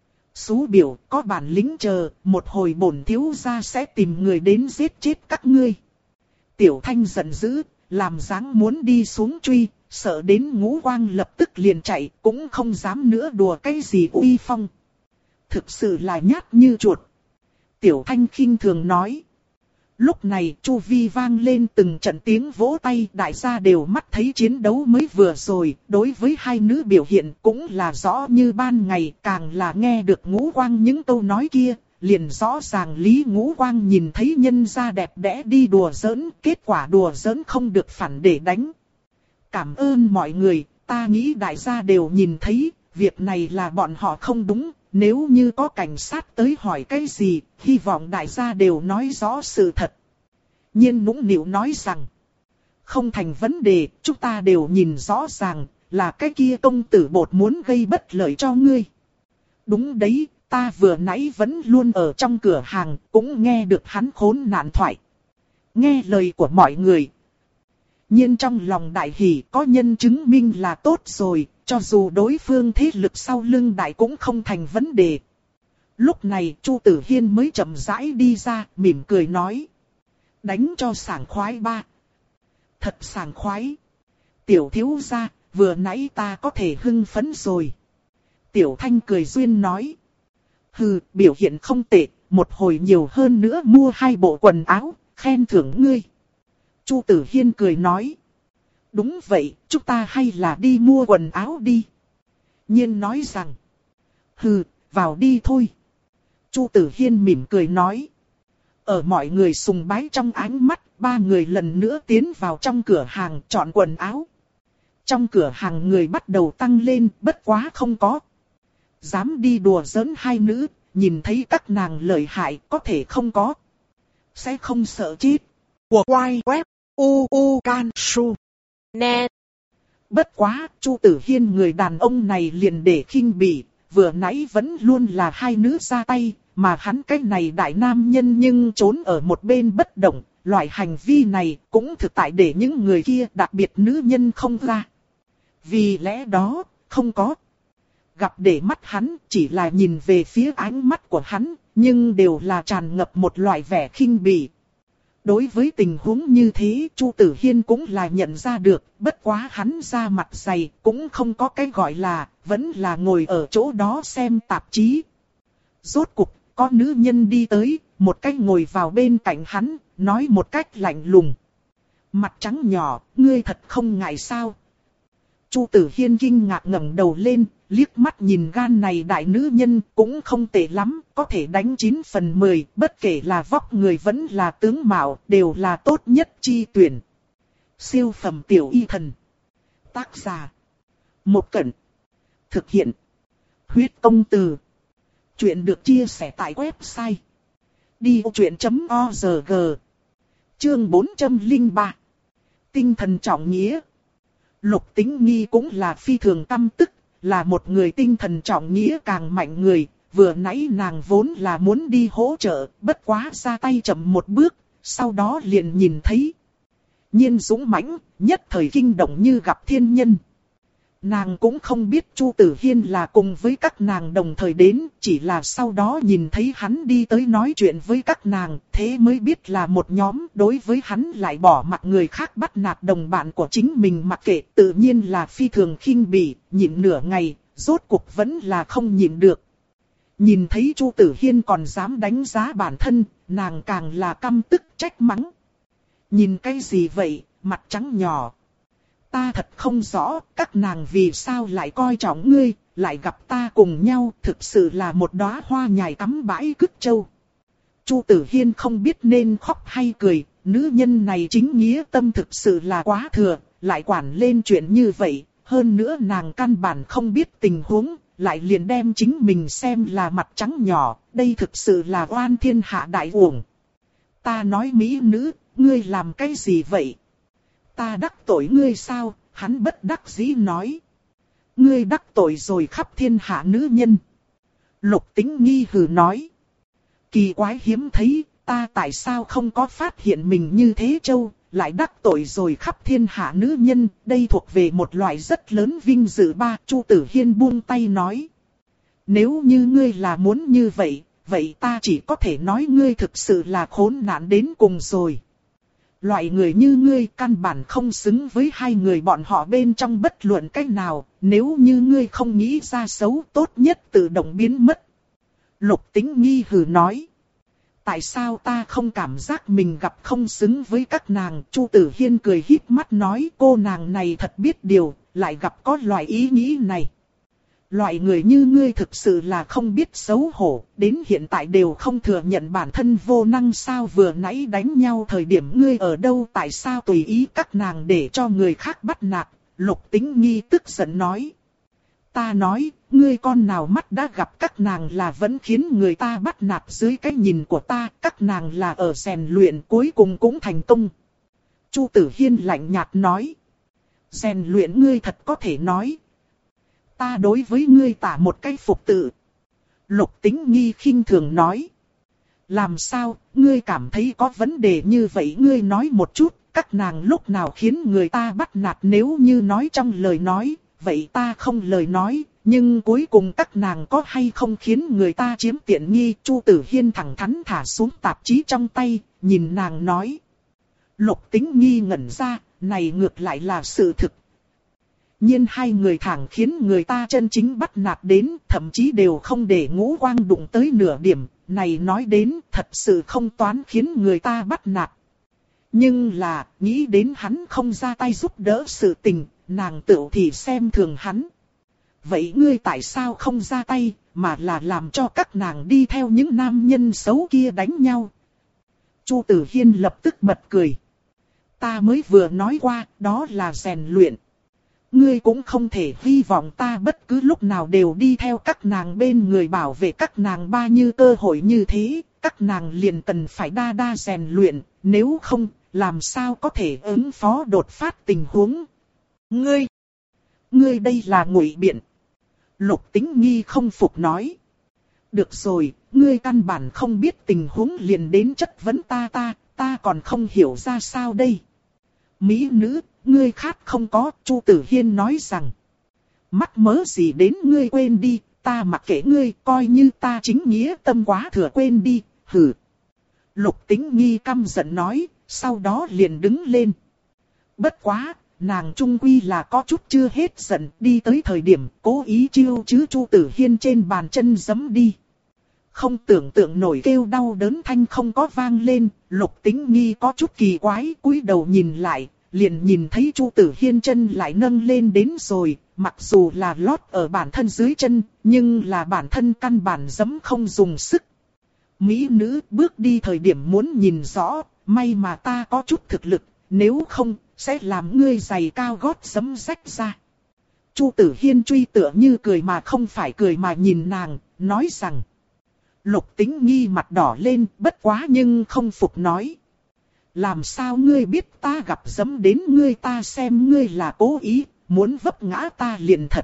Xú biểu, có bản lĩnh chờ, một hồi bổn thiếu gia sẽ tìm người đến giết chết các ngươi. Tiểu Thanh giận dữ, làm dáng muốn đi xuống truy, sợ đến Ngũ Quang lập tức liền chạy, cũng không dám nữa đùa cái gì uy phong. Thực sự là nhát như chuột. Tiểu Thanh khinh thường nói. Lúc này chu vi vang lên từng trận tiếng vỗ tay, đại gia đều mắt thấy chiến đấu mới vừa rồi, đối với hai nữ biểu hiện cũng là rõ như ban ngày, càng là nghe được Ngũ Quang những câu nói kia, liền rõ ràng Lý Ngũ Quang nhìn thấy nhân gia đẹp đẽ đi đùa giỡn, kết quả đùa giỡn không được phản để đánh. Cảm ơn mọi người, ta nghĩ đại gia đều nhìn thấy, việc này là bọn họ không đúng, nếu như có cảnh sát tới hỏi cái gì, hy vọng đại gia đều nói rõ sự thật. Nhiên nũng nịu nói rằng, không thành vấn đề, chúng ta đều nhìn rõ ràng, là cái kia công tử bột muốn gây bất lợi cho ngươi. Đúng đấy, ta vừa nãy vẫn luôn ở trong cửa hàng, cũng nghe được hắn khốn nạn thoại. Nghe lời của mọi người. Nhiên trong lòng đại hỉ, có nhân chứng minh là tốt rồi, cho dù đối phương thế lực sau lưng đại cũng không thành vấn đề. Lúc này Chu Tử Hiên mới chậm rãi đi ra, mỉm cười nói. Đánh cho sảng khoái ba. Thật sảng khoái. Tiểu thiếu gia, vừa nãy ta có thể hưng phấn rồi. Tiểu Thanh cười duyên nói. Hừ, biểu hiện không tệ, một hồi nhiều hơn nữa mua hai bộ quần áo, khen thưởng ngươi. Chu Tử Hiên cười nói. Đúng vậy, chúng ta hay là đi mua quần áo đi. Nhiên nói rằng. Hừ, vào đi thôi. Chu Tử Hiên mỉm cười nói. Ở mọi người sùng bái trong ánh mắt, ba người lần nữa tiến vào trong cửa hàng chọn quần áo. Trong cửa hàng người bắt đầu tăng lên, bất quá không có. Dám đi đùa giỡn hai nữ, nhìn thấy các nàng lợi hại có thể không có. Sẽ không sợ chết.
Của quay web u u can su net.
Bất quá, Chu Tử Hiên người đàn ông này liền để khinh bỉ, vừa nãy vẫn luôn là hai nữ ra tay, mà hắn cái này đại nam nhân nhưng trốn ở một bên bất động, loại hành vi này cũng thực tại để những người kia đặc biệt nữ nhân không ra. Vì lẽ đó, không có. Gặp để mắt hắn chỉ là nhìn về phía ánh mắt của hắn, nhưng đều là tràn ngập một loại vẻ khinh bỉ. Đối với tình huống như thế, Chu Tử Hiên cũng là nhận ra được, bất quá hắn ra mặt dày, cũng không có cái gọi là, vẫn là ngồi ở chỗ đó xem tạp chí. Rốt cục, có nữ nhân đi tới, một cách ngồi vào bên cạnh hắn, nói một cách lạnh lùng. Mặt trắng nhỏ, ngươi thật không ngại sao? Chu Tử Hiên kinh ngạc ngẩng đầu lên, liếc mắt nhìn gan này đại nữ nhân cũng không tệ lắm, có thể đánh chín phần mười, bất kể là vóc người vẫn là tướng mạo, đều là tốt nhất chi tuyển. Siêu phẩm tiểu y thần. Tác giả. Một Cẩn. Thực hiện. Huyết công từ. Chuyện được chia sẻ tại website. đi ô chuyện chấm org. Chương bốn trăm lẻ ba. Tinh thần trọng nghĩa. Lục Tĩnh Nghi cũng là phi thường căm tức, là một người tinh thần trọng nghĩa càng mạnh người, vừa nãy nàng vốn là muốn đi hỗ trợ, bất quá ra tay chậm một bước, sau đó liền nhìn thấy. Nhiên dũng mãnh, nhất thời kinh động như gặp thiên nhân. Nàng cũng không biết Chu Tử Hiên là cùng với các nàng đồng thời đến, chỉ là sau đó nhìn thấy hắn đi tới nói chuyện với các nàng, thế mới biết là một nhóm, đối với hắn lại bỏ mặc người khác bắt nạt đồng bạn của chính mình mặc kệ, tự nhiên là phi thường khinh bỉ, nhịn nửa ngày, rốt cuộc vẫn là không nhịn được. Nhìn thấy Chu Tử Hiên còn dám đánh giá bản thân, nàng càng là căm tức trách mắng. Nhìn cái gì vậy, mặt trắng nhỏ. Ta thật không rõ, các nàng vì sao lại coi trọng ngươi, lại gặp ta cùng nhau, thực sự là một đóa hoa nhài cắm bãi cứt châu. Chu Tử Hiên không biết nên khóc hay cười, nữ nhân này chính nghĩa tâm thực sự là quá thừa, lại quản lên chuyện như vậy, hơn nữa nàng căn bản không biết tình huống, lại liền đem chính mình xem là mặt trắng nhỏ, đây thực sự là oan thiên hạ đại uổng. Ta nói mỹ nữ, ngươi làm cái gì vậy? Ta đắc tội ngươi sao? Hắn bất đắc dĩ nói. Ngươi đắc tội rồi khắp thiên hạ nữ nhân. Lục Tĩnh Nghi hừ nói. Kỳ quái hiếm thấy, ta tại sao không có phát hiện mình như thế châu, lại đắc tội rồi khắp thiên hạ nữ nhân, đây thuộc về một loại rất lớn vinh dự ba. Chu Tử Hiên buông tay nói. Nếu như ngươi là muốn như vậy, vậy ta chỉ có thể nói ngươi thực sự là khốn nạn đến cùng rồi. Loại người như ngươi căn bản không xứng với hai người bọn họ bên trong bất luận cách nào, nếu như ngươi không nghĩ ra xấu tốt nhất tự động biến mất. Lục Tĩnh Nghi hừ nói. Tại sao ta không cảm giác mình gặp không xứng với các nàng? Chu Tử Hiên cười híp mắt nói cô nàng này thật biết điều, lại gặp có loại ý nghĩ này. Loại người như ngươi thực sự là không biết xấu hổ, đến hiện tại đều không thừa nhận bản thân vô năng sao? Vừa nãy đánh nhau thời điểm ngươi ở đâu, tại sao tùy ý các nàng để cho người khác bắt nạt? Lục Tĩnh Nghi tức giận nói. Ta nói, ngươi con nào mắt đã gặp các nàng là vẫn khiến người ta bắt nạt dưới cái nhìn của ta, các nàng là ở rèn luyện cuối cùng cũng thành công. Chu Tử Hiên lạnh nhạt nói. Rèn luyện ngươi thật có thể nói. Ta đối với ngươi tả một cái phục tự. Lục Tĩnh Nghi khinh thường nói. Làm sao, ngươi cảm thấy có vấn đề như vậy? Ngươi nói một chút, các nàng lúc nào khiến người ta bắt nạt? Nếu như nói trong lời nói, vậy ta không lời nói, nhưng cuối cùng các nàng có hay không khiến người ta chiếm tiện nghi? Chu Tử Hiên thẳng thắn thả xuống tạp chí trong tay, nhìn nàng nói. Lục Tĩnh Nghi ngẩn ra, này ngược lại là sự thực. nhiên hai người thẳng khiến người ta chân chính bắt nạt đến, thậm chí đều không để ngũ quang đụng tới nửa điểm, này nói đến thật sự không toán khiến người ta bắt nạt. Nhưng là, nghĩ đến hắn không ra tay giúp đỡ sự tình, nàng tự thì xem thường hắn. Vậy ngươi tại sao không ra tay, mà là làm cho các nàng đi theo những nam nhân xấu kia đánh nhau? Chu Tử Hiên lập tức bật cười. Ta mới vừa nói qua, đó là rèn luyện. Ngươi cũng không thể hy vọng ta bất cứ lúc nào đều đi theo các nàng bên người bảo vệ các nàng. Ba như cơ hội như thế, các nàng liền cần phải đa đa rèn luyện, nếu không, làm sao có thể ứng phó đột phát tình huống. Ngươi, ngươi đây là ngụy biện. Lục Tĩnh Nghi không phục nói. Được rồi, ngươi căn bản không biết tình huống liền đến chất vấn ta ta, ta còn không hiểu ra sao đây. Mỹ nữ, ngươi khát không có? Chu Tử Hiên nói rằng. Mắc mớ gì đến ngươi, quên đi, ta mặc kệ ngươi, coi như ta chính nghĩa tâm quá thừa, quên đi, hừ. Lục Tĩnh Nghi căm giận nói, sau đó liền đứng lên. Bất quá, nàng trung quy là có chút chưa hết giận, đi tới thời điểm cố ý chiêu chứ Chu Tử Hiên trên bàn chân giẫm đi. Không tưởng tượng nổi kêu đau đớn thanh không có vang lên, Lục Tĩnh Nghi có chút kỳ quái, cúi đầu nhìn lại, liền nhìn thấy Chu Tử Hiên chân lại nâng lên đến rồi, mặc dù là lót ở bản thân dưới chân, nhưng là bản thân căn bản giẫm không dùng sức. Mỹ nữ, bước đi thời điểm muốn nhìn rõ, may mà ta có chút thực lực, nếu không, sẽ làm ngươi giày cao gót giẫm rách ra. Chu Tử Hiên truy tựa như cười mà không phải cười mà nhìn nàng, nói rằng. Lục Tĩnh Nghi mặt đỏ lên, bất quá nhưng không phục nói. Làm sao ngươi biết ta gặp giẫm đến ngươi? Ta xem ngươi là cố ý, muốn vấp ngã ta liền thật.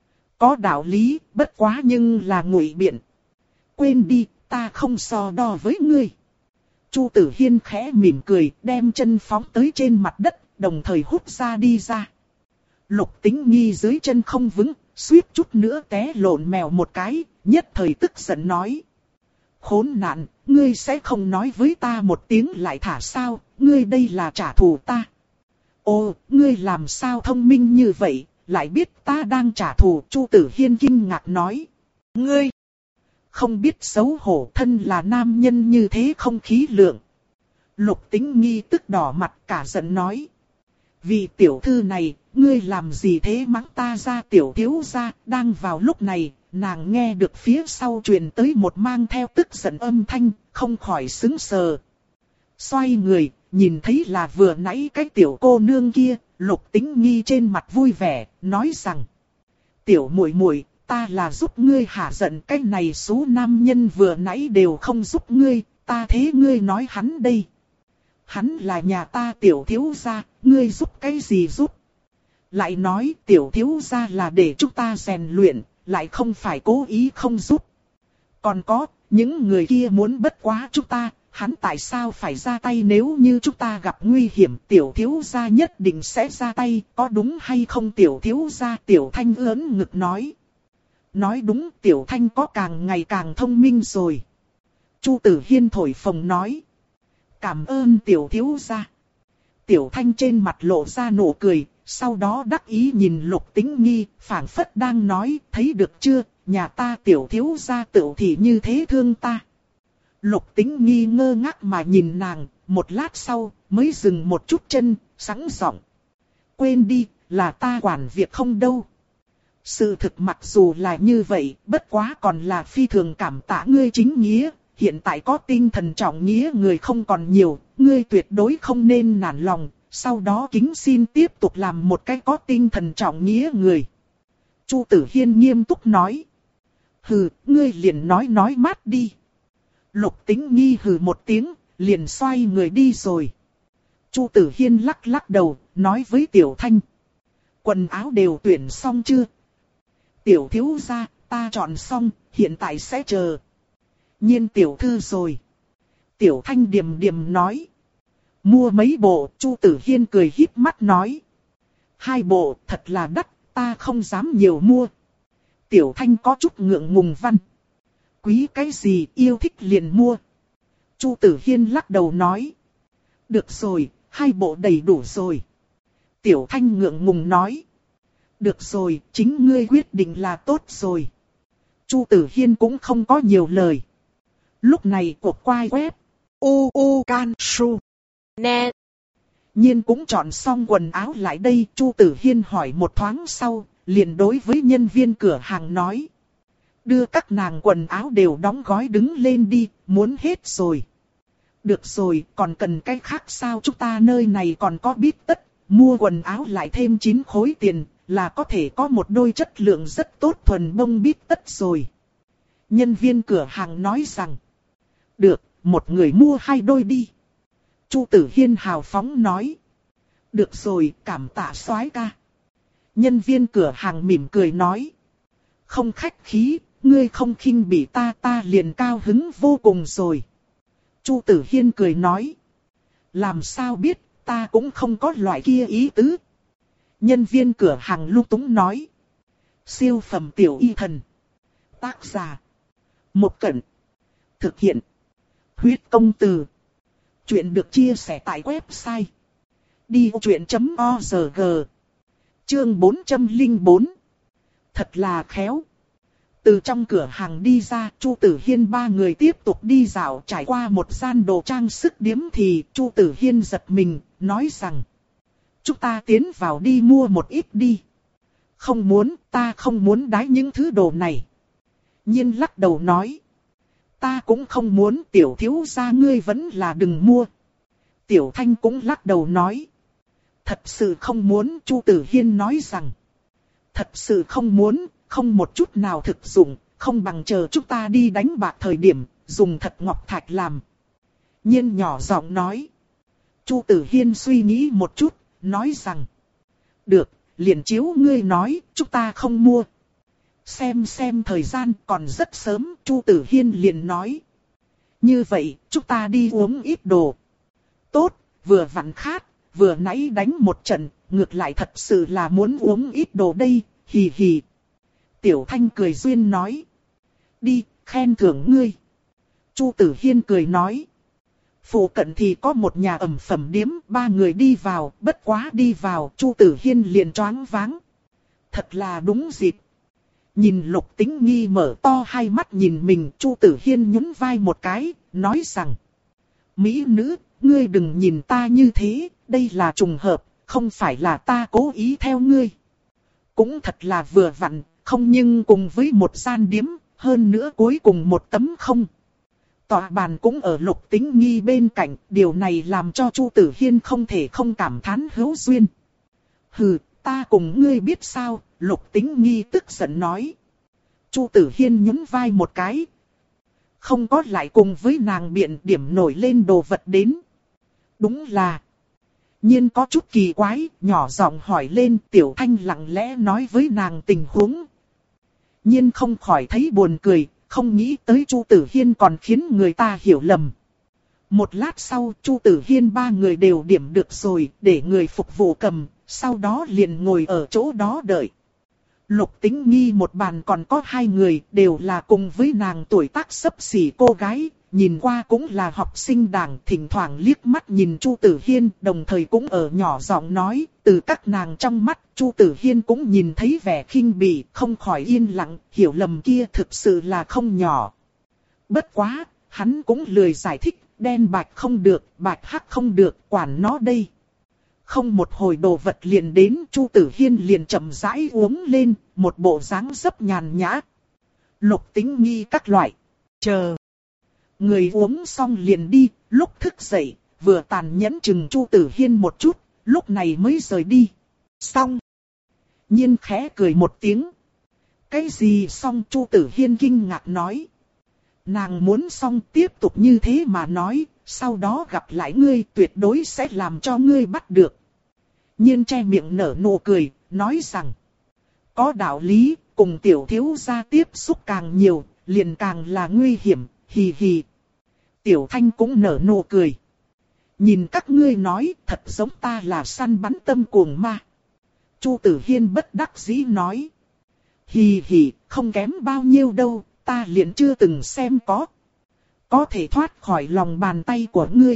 Có đạo lý, bất quá nhưng là ngụy biện. Quên đi, ta không so đo với ngươi. Chu Tử Hiên khẽ mỉm cười, đem chân phóng tới trên mặt đất, đồng thời hút ra đi ra. Lục Tĩnh Nghi dưới chân không vững, suýt chút nữa té lộn mèo một cái, nhất thời tức giận nói. Khốn nạn, ngươi sẽ không nói với ta một tiếng lại thả sao? Ngươi đây là trả thù ta. Ồ, ngươi làm sao thông minh như vậy, lại biết ta đang trả thù? Chu Tử Hiên kinh ngạc nói. Ngươi không biết xấu hổ, thân là nam nhân như thế không khí lượng. Lục Tĩnh Nghi tức đỏ mặt cả giận nói. Vì tiểu thư này, ngươi làm gì thế mắng ta ra? Tiểu thiếu gia. Đang vào lúc này, nàng nghe được phía sau truyền tới một mang theo tức giận âm thanh, không khỏi sững sờ. Xoay người, nhìn thấy là vừa nãy cái tiểu cô nương kia, Lục Tĩnh Nghi trên mặt vui vẻ, nói rằng. Tiểu muội muội, ta là giúp ngươi hả giận, cái này số nam nhân vừa nãy đều không giúp ngươi, ta thế ngươi nói hắn đây. Hắn là nhà ta tiểu thiếu gia, ngươi giúp cái gì giúp? Lại nói tiểu thiếu gia là để chúng ta rèn luyện, lại không phải cố ý không giúp. Còn có, những người kia muốn bất quá chúng ta, hắn tại sao phải ra tay? Nếu như chúng ta gặp nguy hiểm, tiểu thiếu gia nhất định sẽ ra tay, có đúng hay không? Tiểu thiếu gia. Tiểu Thanh ưỡn ngực nói. Nói đúng, Tiểu Thanh có càng ngày càng thông minh rồi. Chu Tử Hiên thổi phồng nói. Cảm ơn tiểu thiếu gia. Tiểu Thanh trên mặt lộ ra nụ cười, sau đó đắc ý nhìn Lục Tĩnh Nghi, phảng phất đang nói, thấy được chưa, nhà ta tiểu thiếu gia tựu thì như thế thương ta. Lục Tĩnh Nghi ngơ ngác mà nhìn nàng, một lát sau, mới dừng một chút chân, sẵn giọng. Quên đi, là ta quản việc không đâu. Sự thực mặc dù là như vậy, bất quá còn là phi thường cảm tạ ngươi chính nghĩa. Hiện tại có tinh thần trọng nghĩa người không còn nhiều, ngươi tuyệt đối không nên nản lòng. Sau đó kính xin tiếp tục làm một cái có tinh thần trọng nghĩa người. Chu Tử Hiên nghiêm túc nói. Hừ, ngươi liền nói nói mát đi. Lục Tĩnh Nghi hừ một tiếng, liền xoay người đi rồi. Chu Tử Hiên lắc lắc đầu, nói với Tiểu Thanh. Quần áo đều tuyển xong chưa? Tiểu thiếu gia, ta chọn xong, hiện tại sẽ chờ. Nhiên tiểu thư rồi. Tiểu Thanh điềm điềm nói. Mua mấy bộ, Chu Tử Hiên cười híp mắt nói. Hai bộ, thật là đắt, ta không dám nhiều mua. Tiểu Thanh có chút ngượng ngùng văn. Quý cái gì, yêu thích liền mua. Chu Tử Hiên lắc đầu nói. Được rồi, hai bộ đầy đủ rồi. Tiểu Thanh ngượng ngùng nói. Được rồi, chính ngươi quyết định là tốt rồi. Chu Tử Hiên cũng không có nhiều lời. Lúc này cuộc quay web.
U U Can Su. Net.
Nhiên cũng chọn xong quần áo lại đây. Chu Tử Hiên hỏi một thoáng sau, liền đối với nhân viên cửa hàng nói. Đưa các nàng quần áo đều đóng gói đứng lên đi, muốn hết rồi. Được rồi, còn cần cái khác sao, chúng ta nơi này còn có bít tất, mua quần áo lại thêm chín khối tiền, là có thể có một đôi chất lượng rất tốt thuần bông bít tất rồi. Nhân viên cửa hàng nói rằng, được, một người mua hai đôi đi. Chu Tử Hiên hào phóng nói, được rồi, cảm tạ soái ca. Nhân viên cửa hàng mỉm cười nói, không khách khí, ngươi không khinh bỉ ta, ta liền cao hứng vô cùng rồi. Chu Tử Hiên cười nói, làm sao biết, ta cũng không có loại kia ý tứ. Nhân viên cửa hàng lung túng nói, siêu phẩm tiểu y thần. Tác giả, Một Cẩn. Thực hiện, Huyết Công Từ. Chuyện được chia sẻ tại website đi vô chuyện chấm org. Chương bốn trăm lẻ bốn. Thật là khéo. Từ trong cửa hàng đi ra, Chu Tử Hiên ba người tiếp tục đi dạo, trải qua một gian đồ trang sức điếm thì Chu Tử Hiên giật mình, nói rằng, chúng ta tiến vào đi mua một ít đi. Không muốn, ta không muốn đái những thứ đồ này. Nhiên lắc đầu nói, ta cũng không muốn, tiểu thiếu gia ngươi vẫn là đừng mua. Tiểu Thanh cũng lắc đầu nói, thật sự không muốn. Chu Tử Hiên nói rằng, thật sự không muốn, không một chút nào thực dụng, không bằng chờ chúng ta đi đánh bạc thời điểm, dùng thật ngọc thạch làm. Nhiên nhỏ giọng nói. Chu Tử Hiên suy nghĩ một chút, nói rằng, được, liền chiếu ngươi nói, chúng ta không mua. Xem xem thời gian còn rất sớm, Chu Tử Hiên liền nói. Như vậy, chúng ta đi uống ít đồ. Tốt, vừa vặn khát, vừa nãy đánh một trận, ngược lại thật sự là muốn uống ít đồ đây, hì hì. Tiểu Thanh cười duyên nói. Đi, khen thưởng ngươi. Chu Tử Hiên cười nói. Phụ cận thì có một nhà ẩm phẩm điếm, ba người đi vào, bất quá đi vào, Chu Tử Hiên liền choáng váng. Thật là đúng dịp. Nhìn Lục Tĩnh Nghi mở to hai mắt nhìn mình, Chu Tử Hiên nhún vai một cái, nói rằng. Mỹ nữ, ngươi đừng nhìn ta như thế, đây là trùng hợp, không phải là ta cố ý theo ngươi. Cũng thật là vừa vặn, không nhưng cùng với một gian điếm, hơn nữa cuối cùng một tấm không. Tòa bàn cũng ở Lục Tĩnh Nghi bên cạnh, điều này làm cho Chu Tử Hiên không thể không cảm thán hữu duyên. Hừ, ta cùng ngươi biết sao, Lục Tĩnh Nghi tức giận nói. Chu Tử Hiên nhún vai một cái. Không có lại cùng với nàng biện điểm nổi lên đồ vật đến. Đúng là. Nhiên có chút kỳ quái, nhỏ giọng hỏi lên. Tiểu Thanh lặng lẽ nói với nàng tình huống. Nhiên không khỏi thấy buồn cười, không nghĩ tới Chu Tử Hiên còn khiến người ta hiểu lầm. Một lát sau, Chu Tử Hiên ba người đều điểm được rồi, để người phục vụ cầm, sau đó liền ngồi ở chỗ đó đợi. Lục Tĩnh Nghi một bàn còn có hai người, đều là cùng với nàng tuổi tác xấp xỉ cô gái, nhìn qua cũng là học sinh đảng, thỉnh thoảng liếc mắt nhìn Chu Tử Hiên, đồng thời cũng ở nhỏ giọng nói, từ các nàng trong mắt, Chu Tử Hiên cũng nhìn thấy vẻ khinh bỉ, không khỏi yên lặng, hiểu lầm kia thực sự là không nhỏ. Bất quá, hắn cũng lười giải thích, đen bạch không được, bạch hắc không được, quản nó đây. Không một hồi đồ vật liền đến, Chu Tử Hiên liền chậm rãi uống lên, một bộ dáng dấp nhàn nhã. Lục Tĩnh Nghi các loại. Chờ. Người uống xong liền đi, lúc thức dậy, vừa tàn nhẫn chừng Chu Tử Hiên một chút, lúc này mới rời đi. Xong. Nhiên khẽ cười một tiếng. Cái gì xong? Chu Tử Hiên kinh ngạc nói. Nàng muốn xong tiếp tục như thế mà nói, sau đó gặp lại ngươi tuyệt đối sẽ làm cho ngươi bắt được. Nhiên che miệng nở nụ cười, nói rằng. Có đạo lý, cùng tiểu thiếu gia tiếp xúc càng nhiều, liền càng là nguy hiểm, hì hì. Tiểu Thanh cũng nở nụ cười. Nhìn các ngươi nói, thật giống ta là săn bắn tâm cuồng ma. Chu Tử Hiên bất đắc dĩ nói. Hì hì, không kém bao nhiêu đâu, ta liền chưa từng xem có. Có thể thoát khỏi lòng bàn tay của ngươi.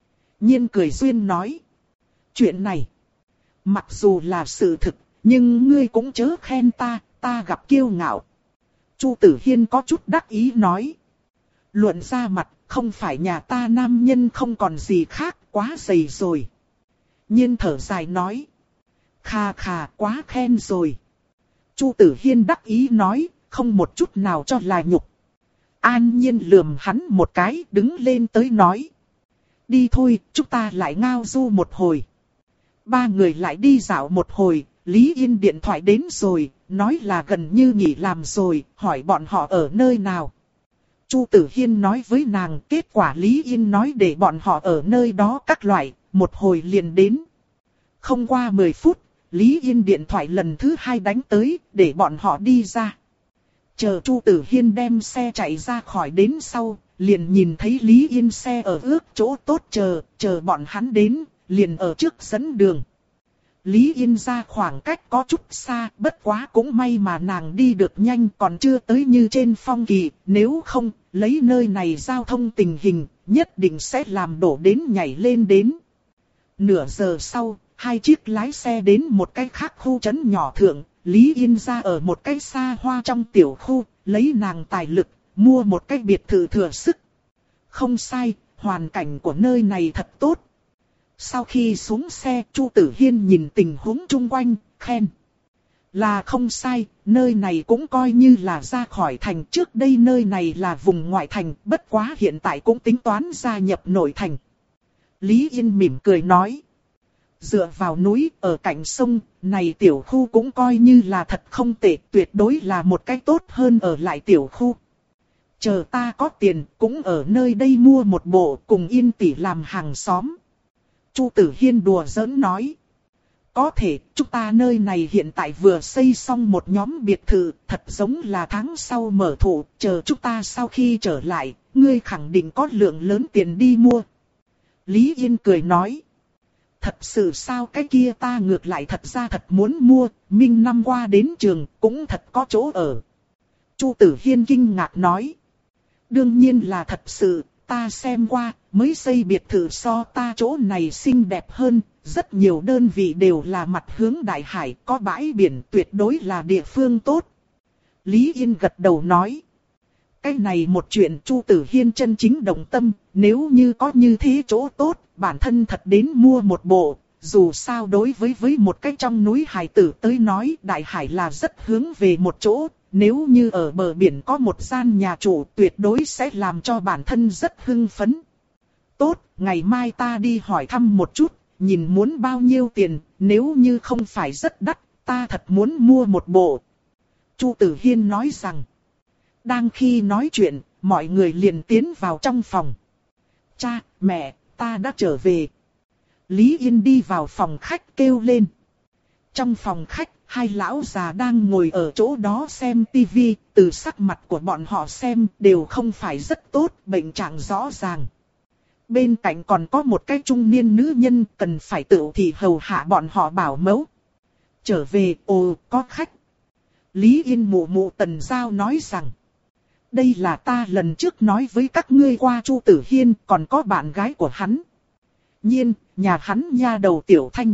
Nhiên cười duyên nói. Chuyện này, mặc dù là sự thực, nhưng ngươi cũng chớ khen ta, ta gặp kiêu ngạo. Chu Tử Hiên có chút đắc ý nói. Luận ra mặt, không phải nhà ta nam nhân không còn gì khác, quá dày rồi. Nhiên thở dài nói. Khà khà, quá khen rồi. Chu Tử Hiên đắc ý nói, không một chút nào cho là nhục. An Nhiên lườm hắn một cái, đứng lên tới nói. Đi thôi, chúng ta lại ngao du một hồi. Ba người lại đi dạo một hồi, Lý Yên điện thoại đến rồi, nói là gần như nghỉ làm rồi, hỏi bọn họ ở nơi nào. Chu Tử Hiên nói với nàng, kết quả Lý Yên nói để bọn họ ở nơi đó các loại, một hồi liền đến. Không qua mười phút, Lý Yên điện thoại lần thứ hai đánh tới, để bọn họ đi ra. Chờ Chu Tử Hiên đem xe chạy ra khỏi đến sau, liền nhìn thấy Lý Yên xe ở ước chỗ tốt chờ, chờ bọn hắn đến, liền ở trước dẫn đường. Lý Yên ra khoảng cách có chút xa, bất quá cũng may mà nàng đi được nhanh, còn chưa tới như trên Phong Kỳ, nếu không, lấy nơi này giao thông tình hình, nhất định sẽ làm đổ đến nhảy lên đến. Nửa giờ sau, hai chiếc lái xe đến một cái khác khu trấn nhỏ thượng, Lý Yên ra ở một cái xa hoa trong tiểu khu, lấy nàng tài lực, mua một cái biệt thự thừa sức. Không sai, hoàn cảnh của nơi này thật tốt. Sau khi xuống xe, Chu Tử Hiên nhìn tình huống chung quanh, khen. Là không sai, nơi này cũng coi như là ra khỏi thành. Trước đây nơi này là vùng ngoại thành, bất quá hiện tại cũng tính toán gia nhập nội thành. Lý Yên mỉm cười nói. Dựa vào núi, ở cạnh sông, này tiểu khu cũng coi như là thật không tệ, tuyệt đối là một cách tốt hơn ở lại tiểu khu. Chờ ta có tiền, cũng ở nơi đây mua một bộ, cùng Yên tỷ làm hàng xóm. Chu Tử Hiên đùa giỡn nói. Có thể, chúng ta nơi này hiện tại vừa xây xong một nhóm biệt thự, thật giống là tháng sau mở thụ, chờ chúng ta sau khi trở lại, ngươi khẳng định có lượng lớn tiền đi mua. Lý Yên cười nói. Thật sự sao? Cái kia ta ngược lại thật ra thật muốn mua, Minh năm qua đến trường cũng thật có chỗ ở. Chu Tử Hiên kinh ngạc nói. Đương nhiên là thật sự, ta xem qua, mới xây biệt thự so ta chỗ này xinh đẹp hơn, rất nhiều đơn vị đều là mặt hướng đại hải, có bãi biển, tuyệt đối là địa phương tốt. Lý Yên gật đầu nói. Cái này một chuyện Chu Tử Hiên chân chính đồng tâm, nếu như có như thế chỗ tốt, bản thân thật đến mua một bộ, dù sao đối với với một cái trong núi hải tử tới nói, đại hải là rất hướng về một chỗ, nếu như ở bờ biển có một gian nhà trụ tuyệt đối sẽ làm cho bản thân rất hưng phấn. Tốt, ngày mai ta đi hỏi thăm một chút, nhìn muốn bao nhiêu tiền, nếu như không phải rất đắt, ta thật muốn mua một bộ. Chu Tử Hiên nói rằng. Đang khi nói chuyện, mọi người liền tiến vào trong phòng. Cha, mẹ, ta đã trở về. Lý Yên đi vào phòng khách kêu lên. Trong phòng khách, hai lão già đang ngồi ở chỗ đó xem tivi, từ sắc mặt của bọn họ xem đều không phải rất tốt, bệnh trạng rõ ràng. Bên cạnh còn có một cái trung niên nữ nhân cần phải tự thì hầu hạ bọn họ bảo mẫu. Trở về, ồ, có khách. Lý Yên mụ mụ Tần Giao nói rằng. Đây là ta lần trước nói với các ngươi qua Chu Tử Hiên, còn có bạn gái của hắn. Nhiên, nhà hắn nha đầu Tiểu Thanh.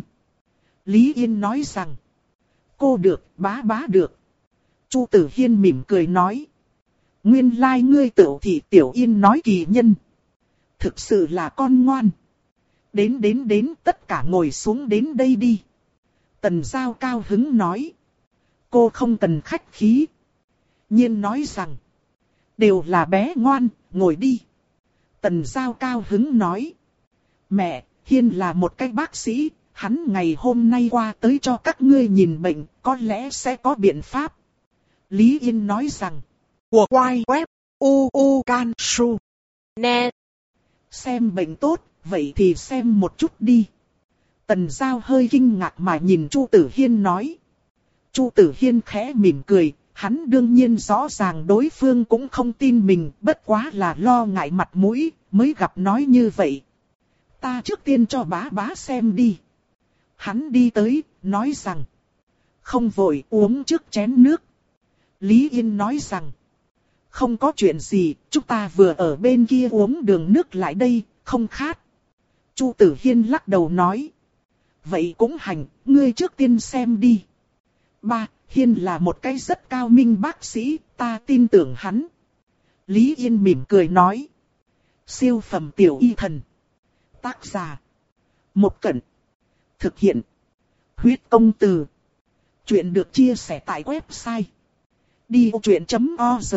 Lý Yên nói rằng. Cô được, bá bá được. Chu Tử Hiên mỉm cười nói. Nguyên lai like ngươi Tiểu Thị Tiểu Yên nói kỳ nhân. Thực sự là con ngoan. Đến đến đến tất cả ngồi xuống đến đây đi. Tần Giao cao hứng nói. Cô không cần khách khí. Nhiên nói rằng. Đều là bé ngoan, ngồi đi. Tần Giao cao hứng nói. Mẹ, Hiên là một cái bác sĩ, hắn ngày hôm nay qua tới cho các ngươi nhìn bệnh, có lẽ sẽ có biện pháp. Lý Yên nói rằng.
Của quay web u u can su net.
Xem bệnh tốt, vậy thì xem một chút đi. Tần Giao hơi kinh ngạc mà nhìn Chu Tử Hiên nói. Chu Tử Hiên khẽ mỉm cười, hắn đương nhiên rõ ràng đối phương cũng không tin mình, bất quá là lo ngại mặt mũi, mới gặp nói như vậy. Ta trước tiên cho bá bá xem đi. Hắn đi tới, nói rằng. Không vội, uống trước chén nước. Lý Yên nói rằng. Không có chuyện gì, chúng ta vừa ở bên kia uống đường nước lại đây, không khát. Chu Tử Hiên lắc đầu nói. Vậy cũng hành, ngươi trước tiên xem đi. Ba, Hiên là một cái rất cao minh bác sĩ, ta tin tưởng hắn. Lý Yên mỉm cười nói. Siêu phẩm tiểu y thần. Tác giả. Một Cẩn. Thực hiện. Huyết công từ. Chuyện được chia sẻ tại website. đi vô chuyện chấm org.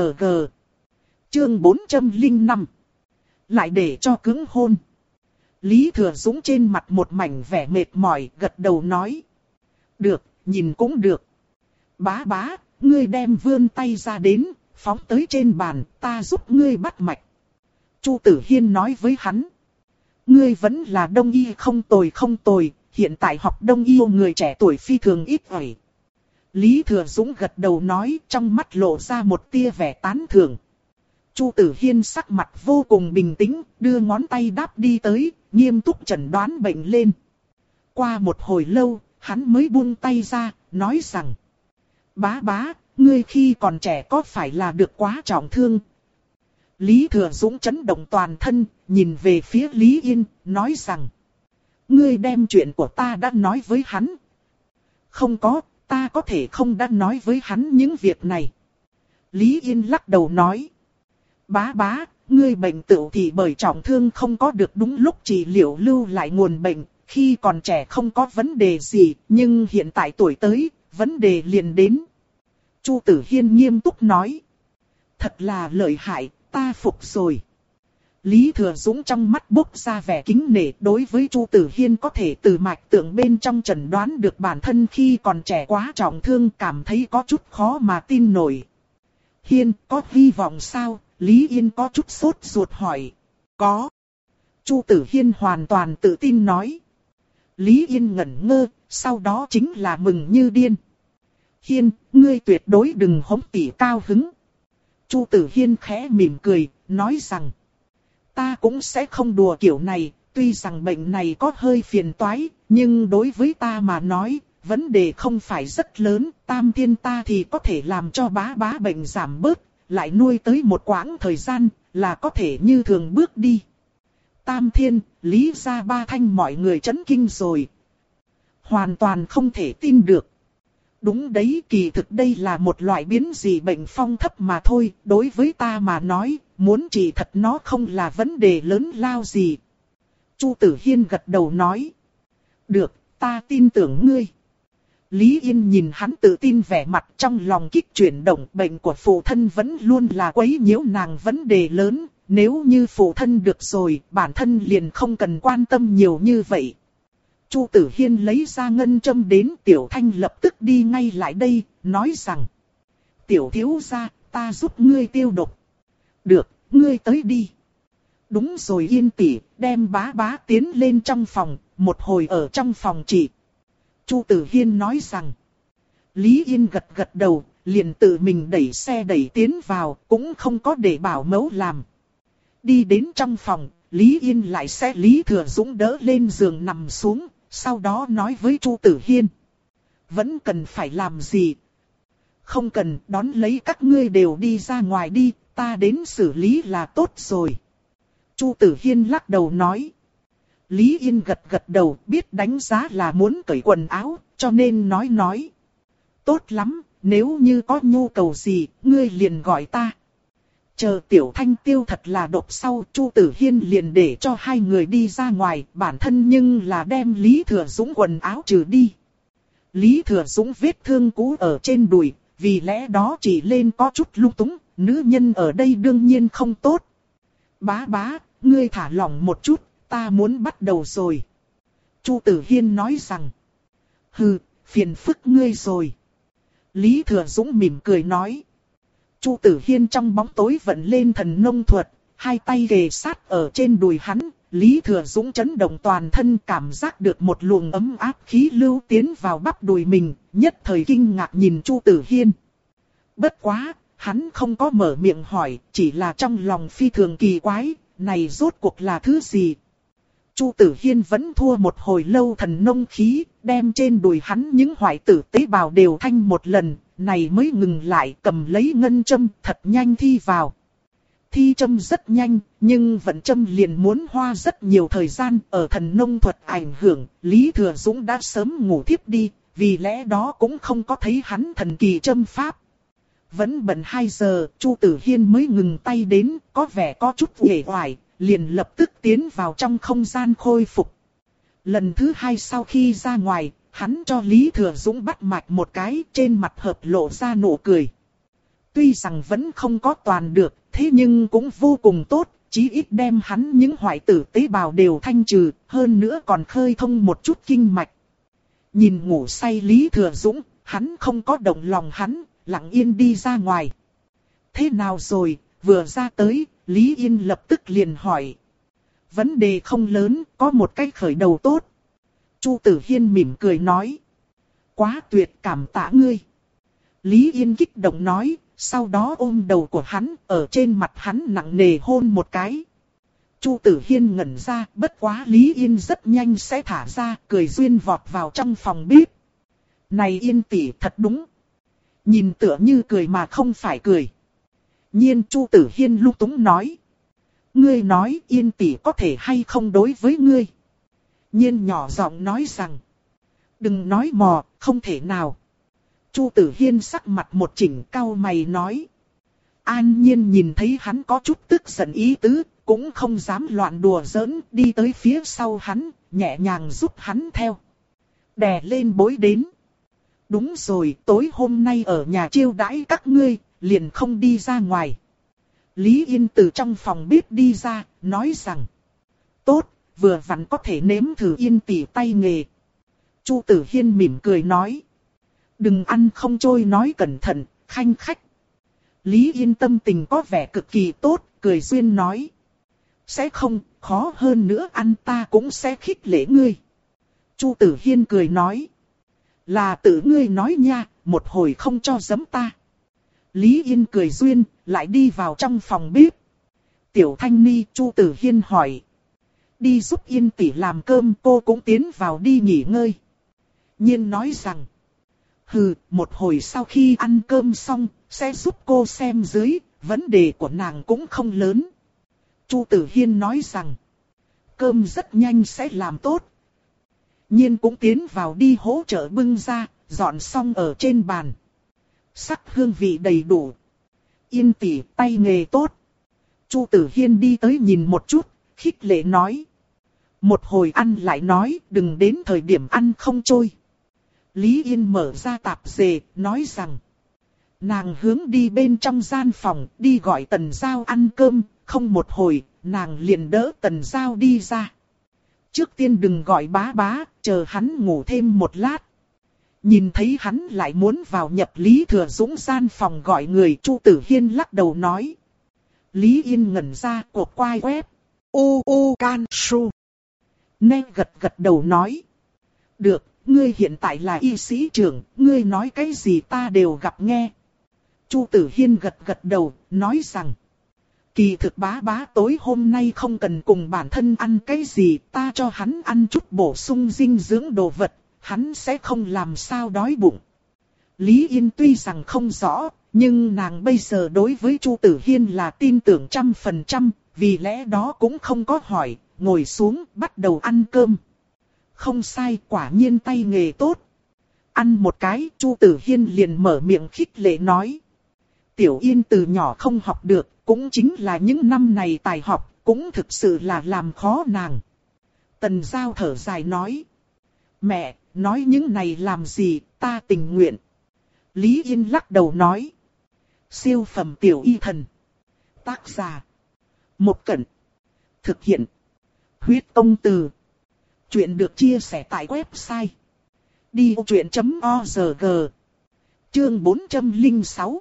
Chương bốn trăm lẻ năm. Lại để cho cứng hôn. Lý Thừa Dũng trên mặt một mảnh vẻ mệt mỏi, gật đầu nói. Được, nhìn cũng được. Bá bá, ngươi đem vươn tay ra đến, phóng tới trên bàn, ta giúp ngươi bắt mạch. Chu Tử Hiên nói với hắn. Ngươi vẫn là đông y không tồi không tồi, hiện tại học đông y người trẻ tuổi phi thường ít ỏi. Lý Thừa Dũng gật đầu nói, trong mắt lộ ra một tia vẻ tán thưởng. Chu Tử Hiên sắc mặt vô cùng bình tĩnh, đưa ngón tay đáp đi tới, nghiêm túc chẩn đoán bệnh lên. Qua một hồi lâu, hắn mới buông tay ra, nói rằng. Bá bá, ngươi khi còn trẻ có phải là được quá trọng thương? Lý Thừa Dũng chấn động toàn thân, nhìn về phía Lý Yên, nói rằng. Ngươi đem chuyện của ta đã nói với hắn. Không có, ta có thể không đã nói với hắn những việc này. Lý Yên lắc đầu nói. Bá bá, ngươi bệnh tựu thì bởi trọng thương không có được đúng lúc trị liệu lưu lại nguồn bệnh, khi còn trẻ không có vấn đề gì, nhưng hiện tại tuổi tới, vấn đề liền đến. Chu Tử Hiên nghiêm túc nói. Thật là lợi hại, ta phục rồi. Lý Thừa Dũng trong mắt bốc ra vẻ kính nể, đối với Chu Tử Hiên có thể từ mạch tượng bên trong chẩn đoán được bản thân khi còn trẻ quá trọng thương, cảm thấy có chút khó mà tin nổi. Hiên, có hy vọng sao? Lý Yên có chút sốt ruột hỏi. Có. Chu Tử Hiên hoàn toàn tự tin nói. Lý Yên ngẩn ngơ, sau đó chính là mừng như điên. Hiên, ngươi tuyệt đối đừng hống tỉ cao hứng. Chu Tử Hiên khẽ mỉm cười, nói rằng. Ta cũng sẽ không đùa kiểu này, tuy rằng bệnh này có hơi phiền toái, nhưng đối với ta mà nói, vấn đề không phải rất lớn, tam thiên ta thì có thể làm cho bá bá bệnh giảm bớt, lại nuôi tới một quãng thời gian, là có thể như thường bước đi. Tam thiên, Lý gia ba thanh mọi người chấn kinh rồi. Hoàn toàn không thể tin được. Đúng đấy, kỳ thực đây là một loại biến dị bệnh phong thấp mà thôi, đối với ta mà nói, muốn trị thật nó không là vấn đề lớn lao gì. Chu Tử Hiên gật đầu nói. Được, ta tin tưởng ngươi. Lý Yên nhìn hắn tự tin vẻ mặt, trong lòng kích chuyển động, bệnh của phụ thân vẫn luôn là quấy nhiễu nàng vấn đề lớn, nếu như phụ thân được rồi, bản thân liền không cần quan tâm nhiều như vậy. Chu Tử Hiên lấy ra ngân châm đến, Tiểu Thanh lập tức đi ngay lại đây, nói rằng. Tiểu thiếu gia, ta giúp ngươi tiêu độc. Được, ngươi tới đi. Đúng rồi Yên tỷ, đem bá bá tiến lên trong phòng, một hồi ở trong phòng trị. Chu Tử Hiên nói rằng. Lý Yên gật gật đầu, liền tự mình đẩy xe đẩy tiến vào, cũng không có để bảo mẫu làm. Đi đến trong phòng, Lý Yên lại xe Lý Thừa Dũng đỡ lên giường nằm xuống, sau đó nói với Chu Tử Hiên. Vẫn cần phải làm gì? Không cần, đón lấy các ngươi đều đi ra ngoài đi, ta đến xử lý là tốt rồi. Chu Tử Hiên lắc đầu nói. Lý Yên gật gật đầu, biết đánh giá là muốn cởi quần áo, cho nên nói nói. Tốt lắm, nếu như có nhu cầu gì, ngươi liền gọi ta. Chờ Tiểu Thanh tiêu thật là độc sau, Chu Tử Hiên liền để cho hai người đi ra ngoài, bản thân nhưng là đem Lý Thừa Dũng quần áo trừ đi. Lý Thừa Dũng vết thương cũ ở trên đùi, vì lẽ đó chỉ lên có chút lung túng, nữ nhân ở đây đương nhiên không tốt. Bá bá, ngươi thả lỏng một chút, ta muốn bắt đầu rồi. Chu Tử Hiên nói rằng, hừ, phiền phức ngươi rồi. Lý Thừa Dũng mỉm cười nói. Chu Tử Hiên trong bóng tối vận lên thần nông thuật, hai tay kề sát ở trên đùi hắn, Lý Thừa Dũng chấn động toàn thân, cảm giác được một luồng ấm áp khí lưu tiến vào bắp đùi mình, nhất thời kinh ngạc nhìn Chu Tử Hiên. Bất quá, hắn không có mở miệng hỏi, chỉ là trong lòng phi thường kỳ quái, này rốt cuộc là thứ gì? Chu Tử Hiên vẫn thua một hồi lâu thần nông khí, đem trên đùi hắn những hoại tử tế bào đều thanh một lần, này mới ngừng lại, cầm lấy ngân châm thật nhanh thi vào. Thi châm rất nhanh, nhưng vận châm liền muốn hoa rất nhiều thời gian, ở thần nông thuật ảnh hưởng, Lý Thừa Dũng đã sớm ngủ thiếp đi, vì lẽ đó cũng không có thấy hắn thần kỳ châm pháp. Vẫn bận hai giờ, Chu Tử Hiên mới ngừng tay đến, có vẻ có chút uể oải, liền lập tức tiến vào trong không gian khôi phục. Lần thứ hai sau khi ra ngoài, hắn cho Lý Thừa Dũng bắt mạch một cái, trên mặt hợp lộ ra nụ cười. Tuy rằng vẫn không có toàn được, thế nhưng cũng vô cùng tốt, chí ít đem hắn những hoại tử tế bào đều thanh trừ, hơn nữa còn khơi thông một chút kinh mạch. Nhìn ngủ say Lý Thừa Dũng, hắn không có động lòng hắn, lặng yên đi ra ngoài. Thế nào rồi, vừa ra tới, Lý Yên lập tức liền hỏi. Vấn đề không lớn, có một cách khởi đầu tốt. Chu Tử Hiên mỉm cười nói. Quá tuyệt, cảm tạ ngươi. Lý Yên kích động nói, sau đó ôm đầu của hắn, ở trên mặt hắn nặng nề hôn một cái. Chu Tử Hiên ngẩn ra, bất quá Lý Yên rất nhanh sẽ thả ra, cười duyên vọt vào trong phòng bếp. Này Yên tỷ thật đúng. Nhìn tựa như cười mà không phải cười. Nhiên Chu Tử Hiên lung túng nói. Ngươi nói Yên tỷ có thể hay không đối với ngươi. Nhiên nhỏ giọng nói rằng. Đừng nói mò, không thể nào. Chu Tử Hiên sắc mặt một chỉnh cau mày nói. An Nhiên nhìn thấy hắn có chút tức giận ý tứ, cũng không dám loạn đùa giỡn, đi tới phía sau hắn, nhẹ nhàng giúp hắn theo. Đè lên bối đến. Đúng rồi, tối hôm nay ở nhà chiêu đãi các ngươi, liền không đi ra ngoài. Lý Yên từ trong phòng bếp đi ra, nói rằng. Tốt, vừa vặn có thể nếm thử Yên tỷ tay nghề. Chu Tử Hiên mỉm cười nói. Đừng ăn không trôi nói cẩn thận, khanh khách. Lý Yên tâm tình có vẻ cực kỳ tốt, cười duyên nói. Sẽ không, khó hơn nữa ăn ta cũng sẽ khích lệ ngươi. Chu Tử Hiên cười nói. Là tự ngươi nói nha, một hồi không cho giấm ta. Lý Yên cười duyên, lại đi vào trong phòng bếp. Tiểu Thanh Ni, Chu Tử Hiên hỏi. Đi giúp Yên tỷ làm cơm, cô cũng tiến vào đi nghỉ ngơi. Nhiên nói rằng. Hừ, một hồi sau khi ăn cơm xong, sẽ giúp cô xem dưới, vấn đề của nàng cũng không lớn. Chu Tử Hiên nói rằng. Cơm rất nhanh sẽ làm tốt. Nhiên cũng tiến vào đi hỗ trợ bưng ra, dọn xong ở trên bàn. Sắc hương vị đầy đủ. Yên tỷ tay nghề tốt. Chu Tử Hiên đi tới nhìn một chút, khích lệ nói. Một hồi ăn lại nói, đừng đến thời điểm ăn không trôi. Lý Yên mở ra tạp dề, nói rằng. Nàng hướng đi bên trong gian phòng, đi gọi Tần Giao ăn cơm, không một hồi, nàng liền đỡ Tần Giao đi ra. Trước tiên đừng gọi bá bá, chờ hắn ngủ thêm một lát. Nhìn thấy hắn lại muốn vào nhập Lý Thừa Dũng gian phòng gọi người, Chu Tử Hiên lắc đầu nói. Lý Yên ngẩn ra, cột quai quép. U u can su. Nè gật gật đầu nói. Được, ngươi hiện tại là y sĩ trưởng, ngươi nói cái gì ta đều gặp nghe. Chu Tử Hiên gật gật đầu, nói rằng. Kỳ thực bá bá tối hôm nay không cần cùng bản thân ăn cái gì, ta cho hắn ăn chút bổ sung dinh dưỡng đồ vật, hắn sẽ không làm sao đói bụng. Lý Yên tuy rằng không rõ, nhưng nàng bây giờ đối với Chu Tử Hiên là tin tưởng trăm phần trăm, vì lẽ đó cũng không có hỏi, ngồi xuống bắt đầu ăn cơm. Không sai, quả nhiên tay nghề tốt. Ăn một cái, Chu Tử Hiên liền mở miệng khích lệ nói. Tiểu Yên từ nhỏ không học được, cũng chính là những năm này tài học, cũng thực sự là làm khó nàng. Tần Giao thở dài nói. Mẹ, nói những này làm gì, ta tình nguyện. Lý Yên lắc đầu nói. Siêu phẩm tiểu y thần. Tác giả. Một Cẩn. Thực hiện. Huyết Công Từ. Chuyện được chia sẻ tại website. đi vô chuyện chấm org. Chương bốn trăm lẻ sáu.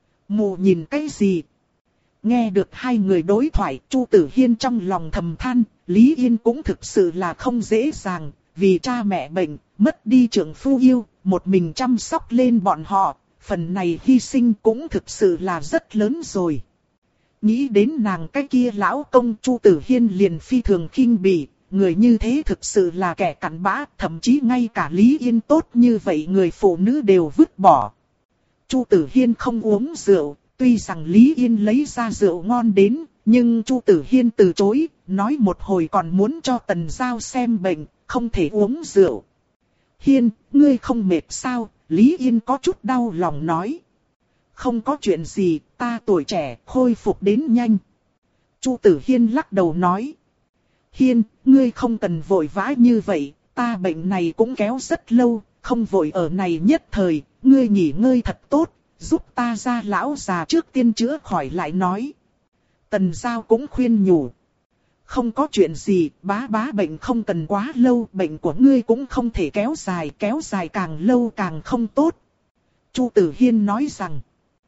Mù nhìn cái gì? Nghe được hai người đối thoại, Chu Tử Hiên trong lòng thầm than, Lý Yên cũng thực sự là không dễ dàng, vì cha mẹ bệnh, mất đi trượng phu yêu, một mình chăm sóc lên bọn họ, phần này hy sinh cũng thực sự là rất lớn rồi. Nghĩ đến nàng cái kia lão công, Chu Tử Hiên liền phi thường khinh bỉ, người như thế thực sự là kẻ cặn bã, thậm chí ngay cả Lý Yên tốt như vậy người phụ nữ đều vứt bỏ. Chu Tử Hiên không uống rượu, tuy rằng Lý Yên lấy ra rượu ngon đến, nhưng Chu Tử Hiên từ chối, nói một hồi còn muốn cho Tần Giao xem bệnh, không thể uống rượu. Hiên, ngươi không mệt sao? Lý Yên có chút đau lòng nói. Không có chuyện gì, ta tuổi trẻ, khôi phục đến nhanh. Chu Tử Hiên lắc đầu nói. Hiên, ngươi không cần vội vã như vậy, ta bệnh này cũng kéo rất lâu, không vội ở này nhất thời, ngươi nghỉ ngơi thật tốt, giúp ta ra lão già trước tiên chữa khỏi lại nói. Tần Giao cũng khuyên nhủ. Không có chuyện gì, bá bá bệnh không cần quá lâu, bệnh của ngươi cũng không thể kéo dài, kéo dài càng lâu càng không tốt. Chu Tử Hiên nói rằng,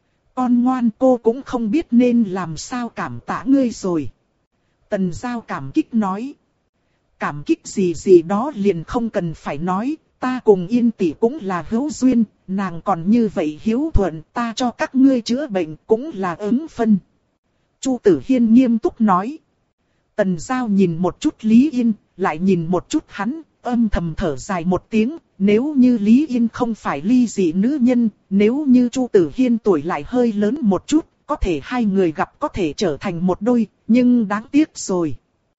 con ngoan, cô cũng không biết nên làm sao cảm tạ ngươi rồi. Tần Giao cảm kích nói, cảm kích gì gì đó liền không cần phải nói, ta cùng Yên tỷ cũng là hữu duyên, nàng còn như vậy hiếu thuận, ta cho các ngươi chữa bệnh cũng là ứng phân. Chu Tử Hiên nghiêm túc nói. Tần Giao nhìn một chút Lý Yên, lại nhìn một chút hắn, âm thầm thở dài một tiếng, nếu như Lý Yên không phải ly dị nữ nhân, nếu như Chu Tử Hiên tuổi lại hơi lớn một chút, có thể hai người gặp có thể trở thành một đôi, nhưng đáng tiếc rồi.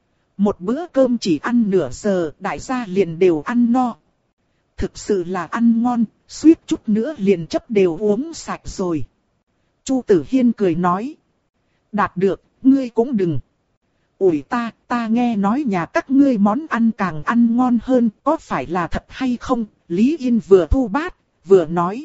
Một bữa cơm chỉ ăn nửa giờ, đại gia liền đều ăn no. Thực sự là ăn ngon, suýt chút nữa liền chấp đều uống sạch rồi. Chu Tử Hiên cười nói. Đạt được, ngươi cũng đừng. Ủi ta, ta nghe nói nhà các ngươi món ăn càng ăn ngon hơn, có phải là thật hay không? Lý Yên vừa thu bát, vừa nói.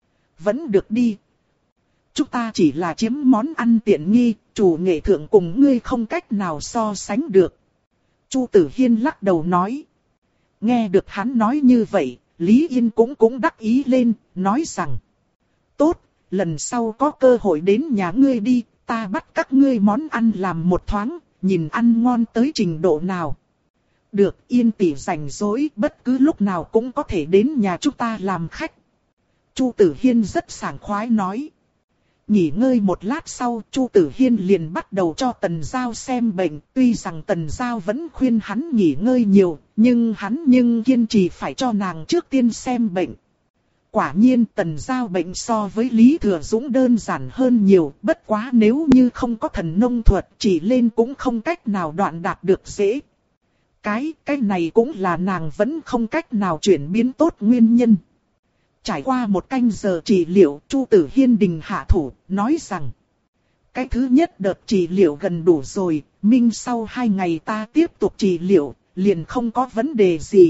Vẫn được đi. Chúng ta chỉ là chiếm món ăn tiện nghi, chủ nghệ thượng cùng ngươi không cách nào so sánh được. Chu Tử Hiên lắc đầu nói. Nghe được hắn nói như vậy, Lý Yên cũng cũng đắc ý lên, nói rằng. Tốt, lần sau có cơ hội đến nhà ngươi đi, ta bắt các ngươi món ăn làm một thoáng, nhìn ăn ngon tới trình độ nào. Được, Yên tỷ rảnh rỗi, bất cứ lúc nào cũng có thể đến nhà chúng ta làm khách. Chu Tử Hiên rất sảng khoái nói. Nghỉ ngơi một lát sau, Chu Tử Hiên liền bắt đầu cho Tần Giao xem bệnh. Tuy rằng Tần Giao vẫn khuyên hắn nghỉ ngơi nhiều, nhưng hắn nhưng kiên trì phải cho nàng trước tiên xem bệnh. Quả nhiên Tần Giao bệnh so với Lý Thừa Dũng đơn giản hơn nhiều, bất quá nếu như không có thần nông thuật chỉ lên cũng không cách nào đoạn đạt được dễ. Cái, cái này cũng là nàng vẫn không cách nào chuyển biến tốt nguyên nhân. Trải qua một canh giờ trị liệu, Chu Tử Hiên đình hạ thủ, nói rằng. Cái thứ nhất đợt trị liệu gần đủ rồi, minh sau hai ngày ta tiếp tục trị liệu, liền không có vấn đề gì.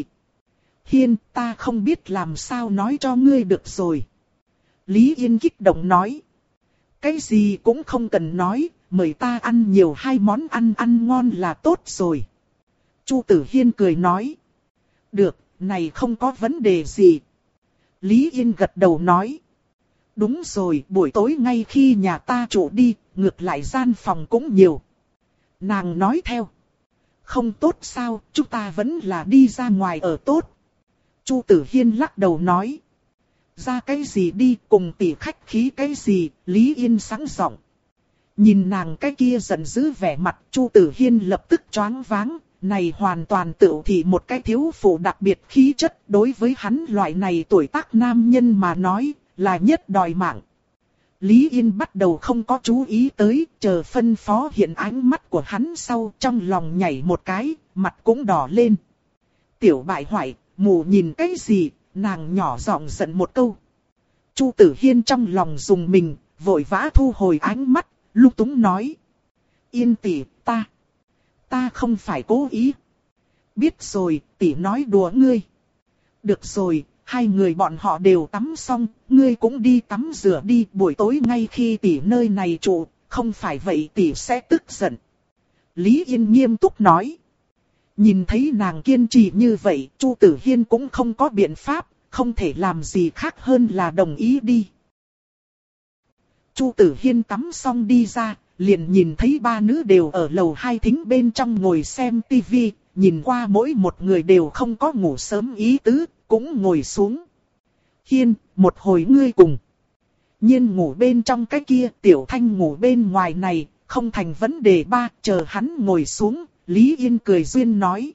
Hiên, ta không biết làm sao nói cho ngươi được rồi. Lý Yên kích động nói. Cái gì cũng không cần nói, mời ta ăn nhiều hai món ăn ăn ngon là tốt rồi. Chu Tử Hiên cười nói. Được, này không có vấn đề gì. Lý Yên gật đầu nói. Đúng rồi, buổi tối ngay khi nhà ta trụ đi, ngược lại gian phòng cũng nhiều. Nàng nói theo. Không tốt sao, chúng ta vẫn là đi ra ngoài ở tốt. Chu Tử Hiên lắc đầu nói. Ra cái gì đi, cùng tỷ khách khí cái gì, Lý Yên sẵn giọng. Nhìn nàng cái kia giận dữ vẻ mặt, Chu Tử Hiên lập tức choáng váng. Này hoàn toàn tự thị một cái thiếu phụ đặc biệt khí chất, đối với hắn loại này tuổi tác nam nhân mà nói, là nhất đòi mạng. Lý Yên bắt đầu không có chú ý tới, chờ phân phó hiện ánh mắt của hắn sau, trong lòng nhảy một cái, mặt cũng đỏ lên. Tiểu bại hoại, mù nhìn cái gì, nàng nhỏ giọng giận một câu. Chu Tử Hiên trong lòng dùng mình, vội vã thu hồi ánh mắt, lung túng nói. Yên tỷ, ta, ta không phải cố ý. Biết rồi, tỷ nói đùa ngươi. Được rồi, hai người bọn họ đều tắm xong, ngươi cũng đi tắm rửa đi, buổi tối ngay khi tỷ nơi này trụ, không phải vậy tỷ sẽ tức giận. Lý Yên nghiêm túc nói. Nhìn thấy nàng kiên trì như vậy, Chu Tử Hiên cũng không có biện pháp, không thể làm gì khác hơn là đồng ý đi. Chu Tử Hiên tắm xong đi ra, liền nhìn thấy ba nữ đều ở lầu hai thính bên trong ngồi xem tivi, nhìn qua mỗi một người đều không có ngủ sớm ý tứ, cũng ngồi xuống. Hiên, một hồi ngươi cùng. Nhiên ngủ bên trong cái kia, Tiểu Thanh ngủ bên ngoài này, không thành vấn đề. Ba, chờ hắn ngồi xuống, Lý Yên cười duyên nói.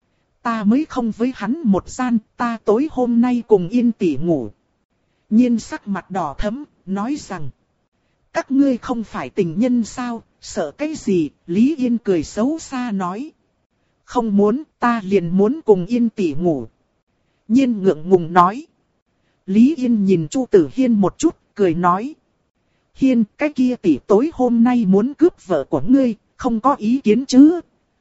Ta mới không với hắn một gian, ta tối hôm nay cùng Yên tỷ ngủ. Nhiên sắc mặt đỏ thẫm, nói rằng. Các ngươi không phải tình nhân sao, sợ cái gì? Lý Yên cười xấu xa nói. Không muốn, ta liền muốn cùng Yên tỷ ngủ. Nhiên ngượng ngùng nói. Lý Yên nhìn Chu Tử Hiên một chút, cười nói. Hiên, cái kia tỷ tối hôm nay muốn cướp vợ của ngươi, không có ý kiến chứ?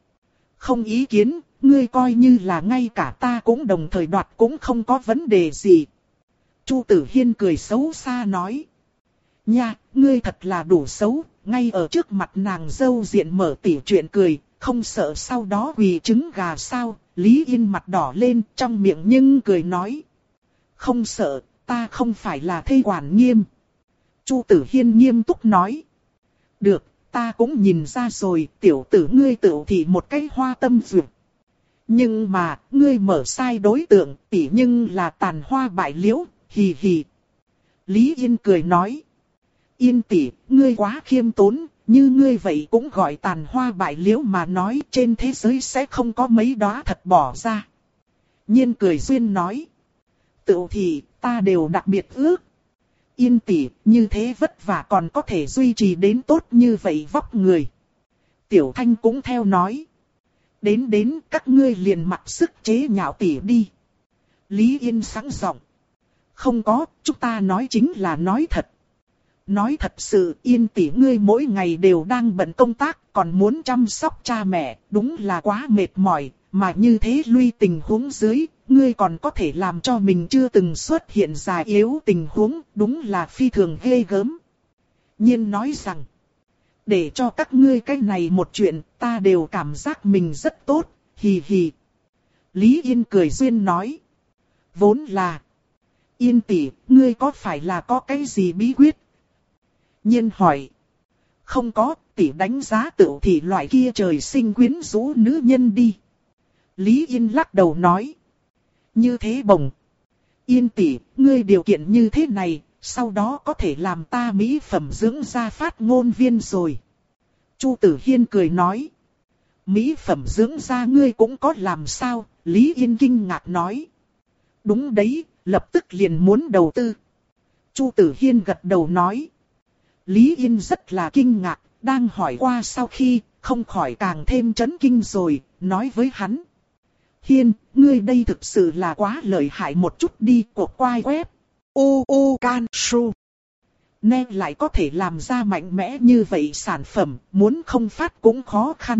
Không ý kiến, ngươi coi như là ngay cả ta cũng đồng thời đoạt cũng không có vấn đề gì. Chu Tử Hiên cười xấu xa nói. Nha, ngươi thật là đủ xấu, ngay ở trước mặt nàng dâu diện mở tỉ chuyện cười, không sợ sau đó quỳ trứng gà sao? Lý Yên mặt đỏ lên, trong miệng nhưng cười nói. Không sợ, ta không phải là thê quản nghiêm. Chu Tử Hiên nghiêm túc nói. Được, ta cũng nhìn ra rồi, tiểu tử ngươi tự thị một cái hoa tâm duyệt. Nhưng mà, ngươi mở sai đối tượng, tỉ nhưng là tàn hoa bại liễu, hì hì. Lý Yên cười nói. Yên tỷ, ngươi quá khiêm tốn, như ngươi vậy cũng gọi tàn hoa bại liễu mà nói trên thế giới sẽ không có mấy đóa thật bỏ ra. Nhiên cười duyên nói. Tự thì, ta đều đặc biệt ước. Yên tỷ, như thế vất vả còn có thể duy trì đến tốt như vậy vóc người. Tiểu Thanh cũng theo nói. Đến đến các ngươi liền mặc sức chế nhạo tỷ đi. Lý Yên sáng giọng. Không có, chúng ta nói chính là nói thật. Nói thật sự, Yên tỷ ngươi mỗi ngày đều đang bận công tác, còn muốn chăm sóc cha mẹ, đúng là quá mệt mỏi, mà như thế luy tình huống dưới, ngươi còn có thể làm cho mình chưa từng xuất hiện già yếu tình huống, đúng là phi thường ghê gớm. Nhiên nói rằng, để cho các ngươi cái này một chuyện, ta đều cảm giác mình rất tốt, hì hì. Lý Yên cười duyên nói, vốn là, Yên tỷ, ngươi có phải là có cái gì bí quyết? Nhiên hỏi. Không có, tỷ đánh giá tự thị loại kia trời sinh quyến rũ nữ nhân đi. Lý Yên lắc đầu nói. Như thế bồng. Yên tỷ, ngươi điều kiện như thế này, sau đó có thể làm ta mỹ phẩm dưỡng da phát ngôn viên rồi. Chu Tử Hiên cười nói. Mỹ phẩm dưỡng da ngươi cũng có làm sao? Lý Yên kinh ngạc nói. Đúng đấy, lập tức liền muốn đầu tư. Chu Tử Hiên gật đầu nói. Lý Yên rất là kinh ngạc, đang hỏi qua sau khi, không khỏi càng thêm chấn kinh rồi, nói với hắn. Hiên, ngươi đây thực sự là quá lợi hại một chút đi, cuộc quay web. U U Can Su. Nên lại có thể làm ra mạnh mẽ như vậy sản phẩm, muốn không phát cũng khó khăn.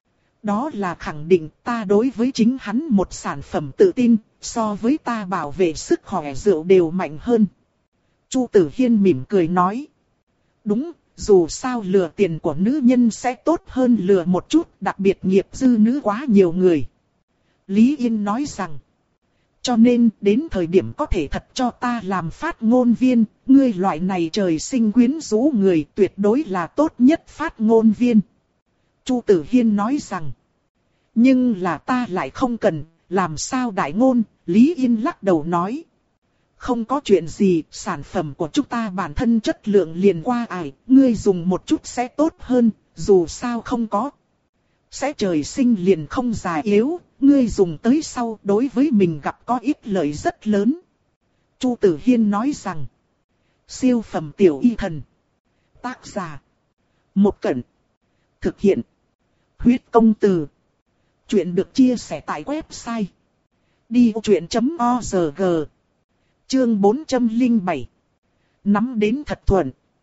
Đó là khẳng định ta đối với chính hắn một sản phẩm tự tin, so với ta bảo vệ sức khỏe rượu đều mạnh hơn. Chu Tử Hiên mỉm cười nói. Đúng, dù sao lừa tiền của nữ nhân sẽ tốt hơn lừa một chút, đặc biệt nghiệp dư nữ quá nhiều người. Lý Yên nói rằng, cho nên đến thời điểm có thể thật cho ta làm phát ngôn viên, ngươi loại này trời sinh quyến rũ người tuyệt đối là tốt nhất phát ngôn viên. Chu Tử Hiên nói rằng, nhưng là ta lại không cần, làm sao đại ngôn, Lý Yên lắc đầu nói. Không có chuyện gì, sản phẩm của chúng ta bản thân chất lượng liền qua ải, ngươi dùng một chút sẽ tốt hơn, dù sao không có. Sẽ trời sinh liền không già yếu, ngươi dùng tới sau đối với mình gặp có ít lợi rất lớn. Chu Tử Hiên nói rằng, siêu phẩm tiểu y thần. Tác giả, Một Cẩn. Thực hiện, Huyết Công Từ. Chuyện được chia sẻ tại website đi ô chuyện chấm org. Chương bốn trăm lẻ bảy. Nắm đến thật thuận.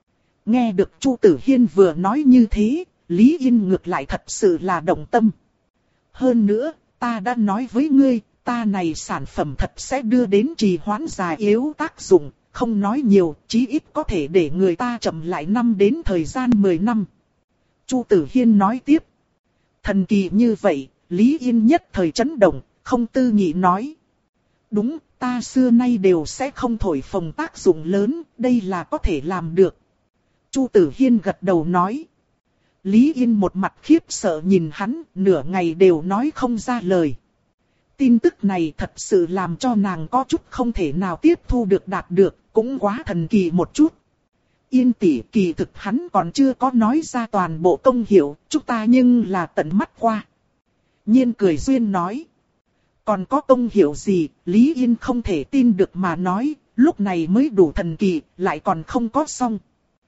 Nghe được Chu Tử Hiên vừa nói như thế, Lý Yên ngược lại thật sự là động tâm. Hơn nữa, ta đã nói với ngươi, ta này sản phẩm thật sẽ đưa đến trì hoãn già yếu tác dụng, không nói nhiều, chí ít có thể để người ta chậm lại năm đến thời gian mười năm. Chu Tử Hiên nói tiếp. Thần kỳ như vậy, Lý Yên nhất thời chấn động, không tư nghị nói. Đúng, ta xưa nay đều sẽ không thổi phồng tác dụng lớn, đây là có thể làm được. Chu Tử Hiên gật đầu nói. Lý Yên một mặt khiếp sợ nhìn hắn, nửa ngày đều nói không ra lời. Tin tức này thật sự làm cho nàng có chút không thể nào tiếp thu được đạt được, cũng quá thần kỳ một chút. Yên tỷ, kỳ thực hắn còn chưa có nói ra toàn bộ công hiệu, chúng ta nhưng là tận mắt qua. Nhiên cười duyên nói. Còn có công hiệu gì, Lý Yên không thể tin được mà nói, lúc này mới đủ thần kỳ, lại còn không có xong.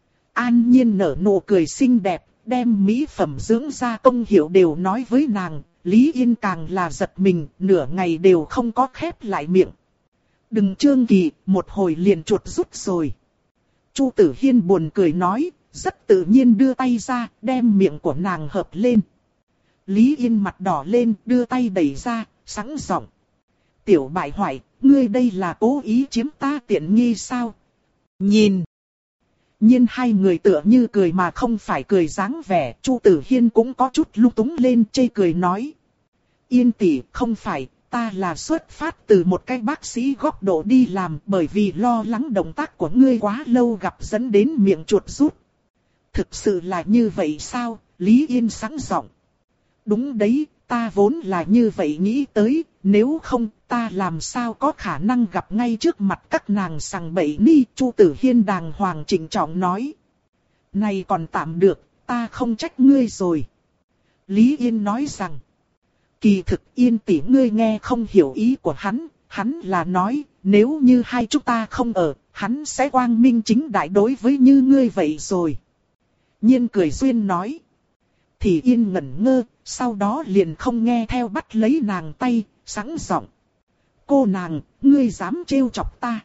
An Nhiên nở nụ cười xinh đẹp, đem mỹ phẩm dưỡng da công hiệu đều nói với nàng, Lý Yên càng là giật mình, nửa ngày đều không có khép lại miệng. Đừng Trương Kỳ, một hồi liền chuột rút rồi. Chu Tử Hiên buồn cười nói, rất tự nhiên đưa tay ra, đem miệng của nàng hợp lên. Lý Yên mặt đỏ lên, đưa tay đẩy ra, sẵn giọng. Tiểu bại hoại, ngươi đây là cố ý chiếm ta tiện nghi sao? Nhìn. Nhiên hai người tựa như cười mà không phải cười dáng vẻ, Chu Tử Hiên cũng có chút lung túng lên chê cười nói. Yên tỷ, không phải, ta là xuất phát từ một cái bác sĩ góc độ đi làm bởi vì lo lắng động tác của ngươi quá lâu gặp dẫn đến miệng chuột rút. Thực sự là như vậy sao? Lý Yên sẵn giọng. Đúng đấy, ta vốn là như vậy nghĩ tới, nếu không ta làm sao có khả năng gặp ngay trước mặt các nàng sằng bậy ni. Chu Tử Hiên đàng hoàng trịnh trọng nói. Này còn tạm được, ta không trách ngươi rồi. Lý Yên nói rằng. Kỳ thực Yên tỷ ngươi nghe không hiểu ý của hắn, hắn là nói, nếu như hai chúng ta không ở, hắn sẽ quang minh chính đại đối với như ngươi vậy rồi. Nhiên cười duyên nói. Thì Yên ngẩn ngơ, sau đó liền không nghe theo bắt lấy nàng tay, sẵn giọng. Cô nàng, ngươi dám trêu chọc ta.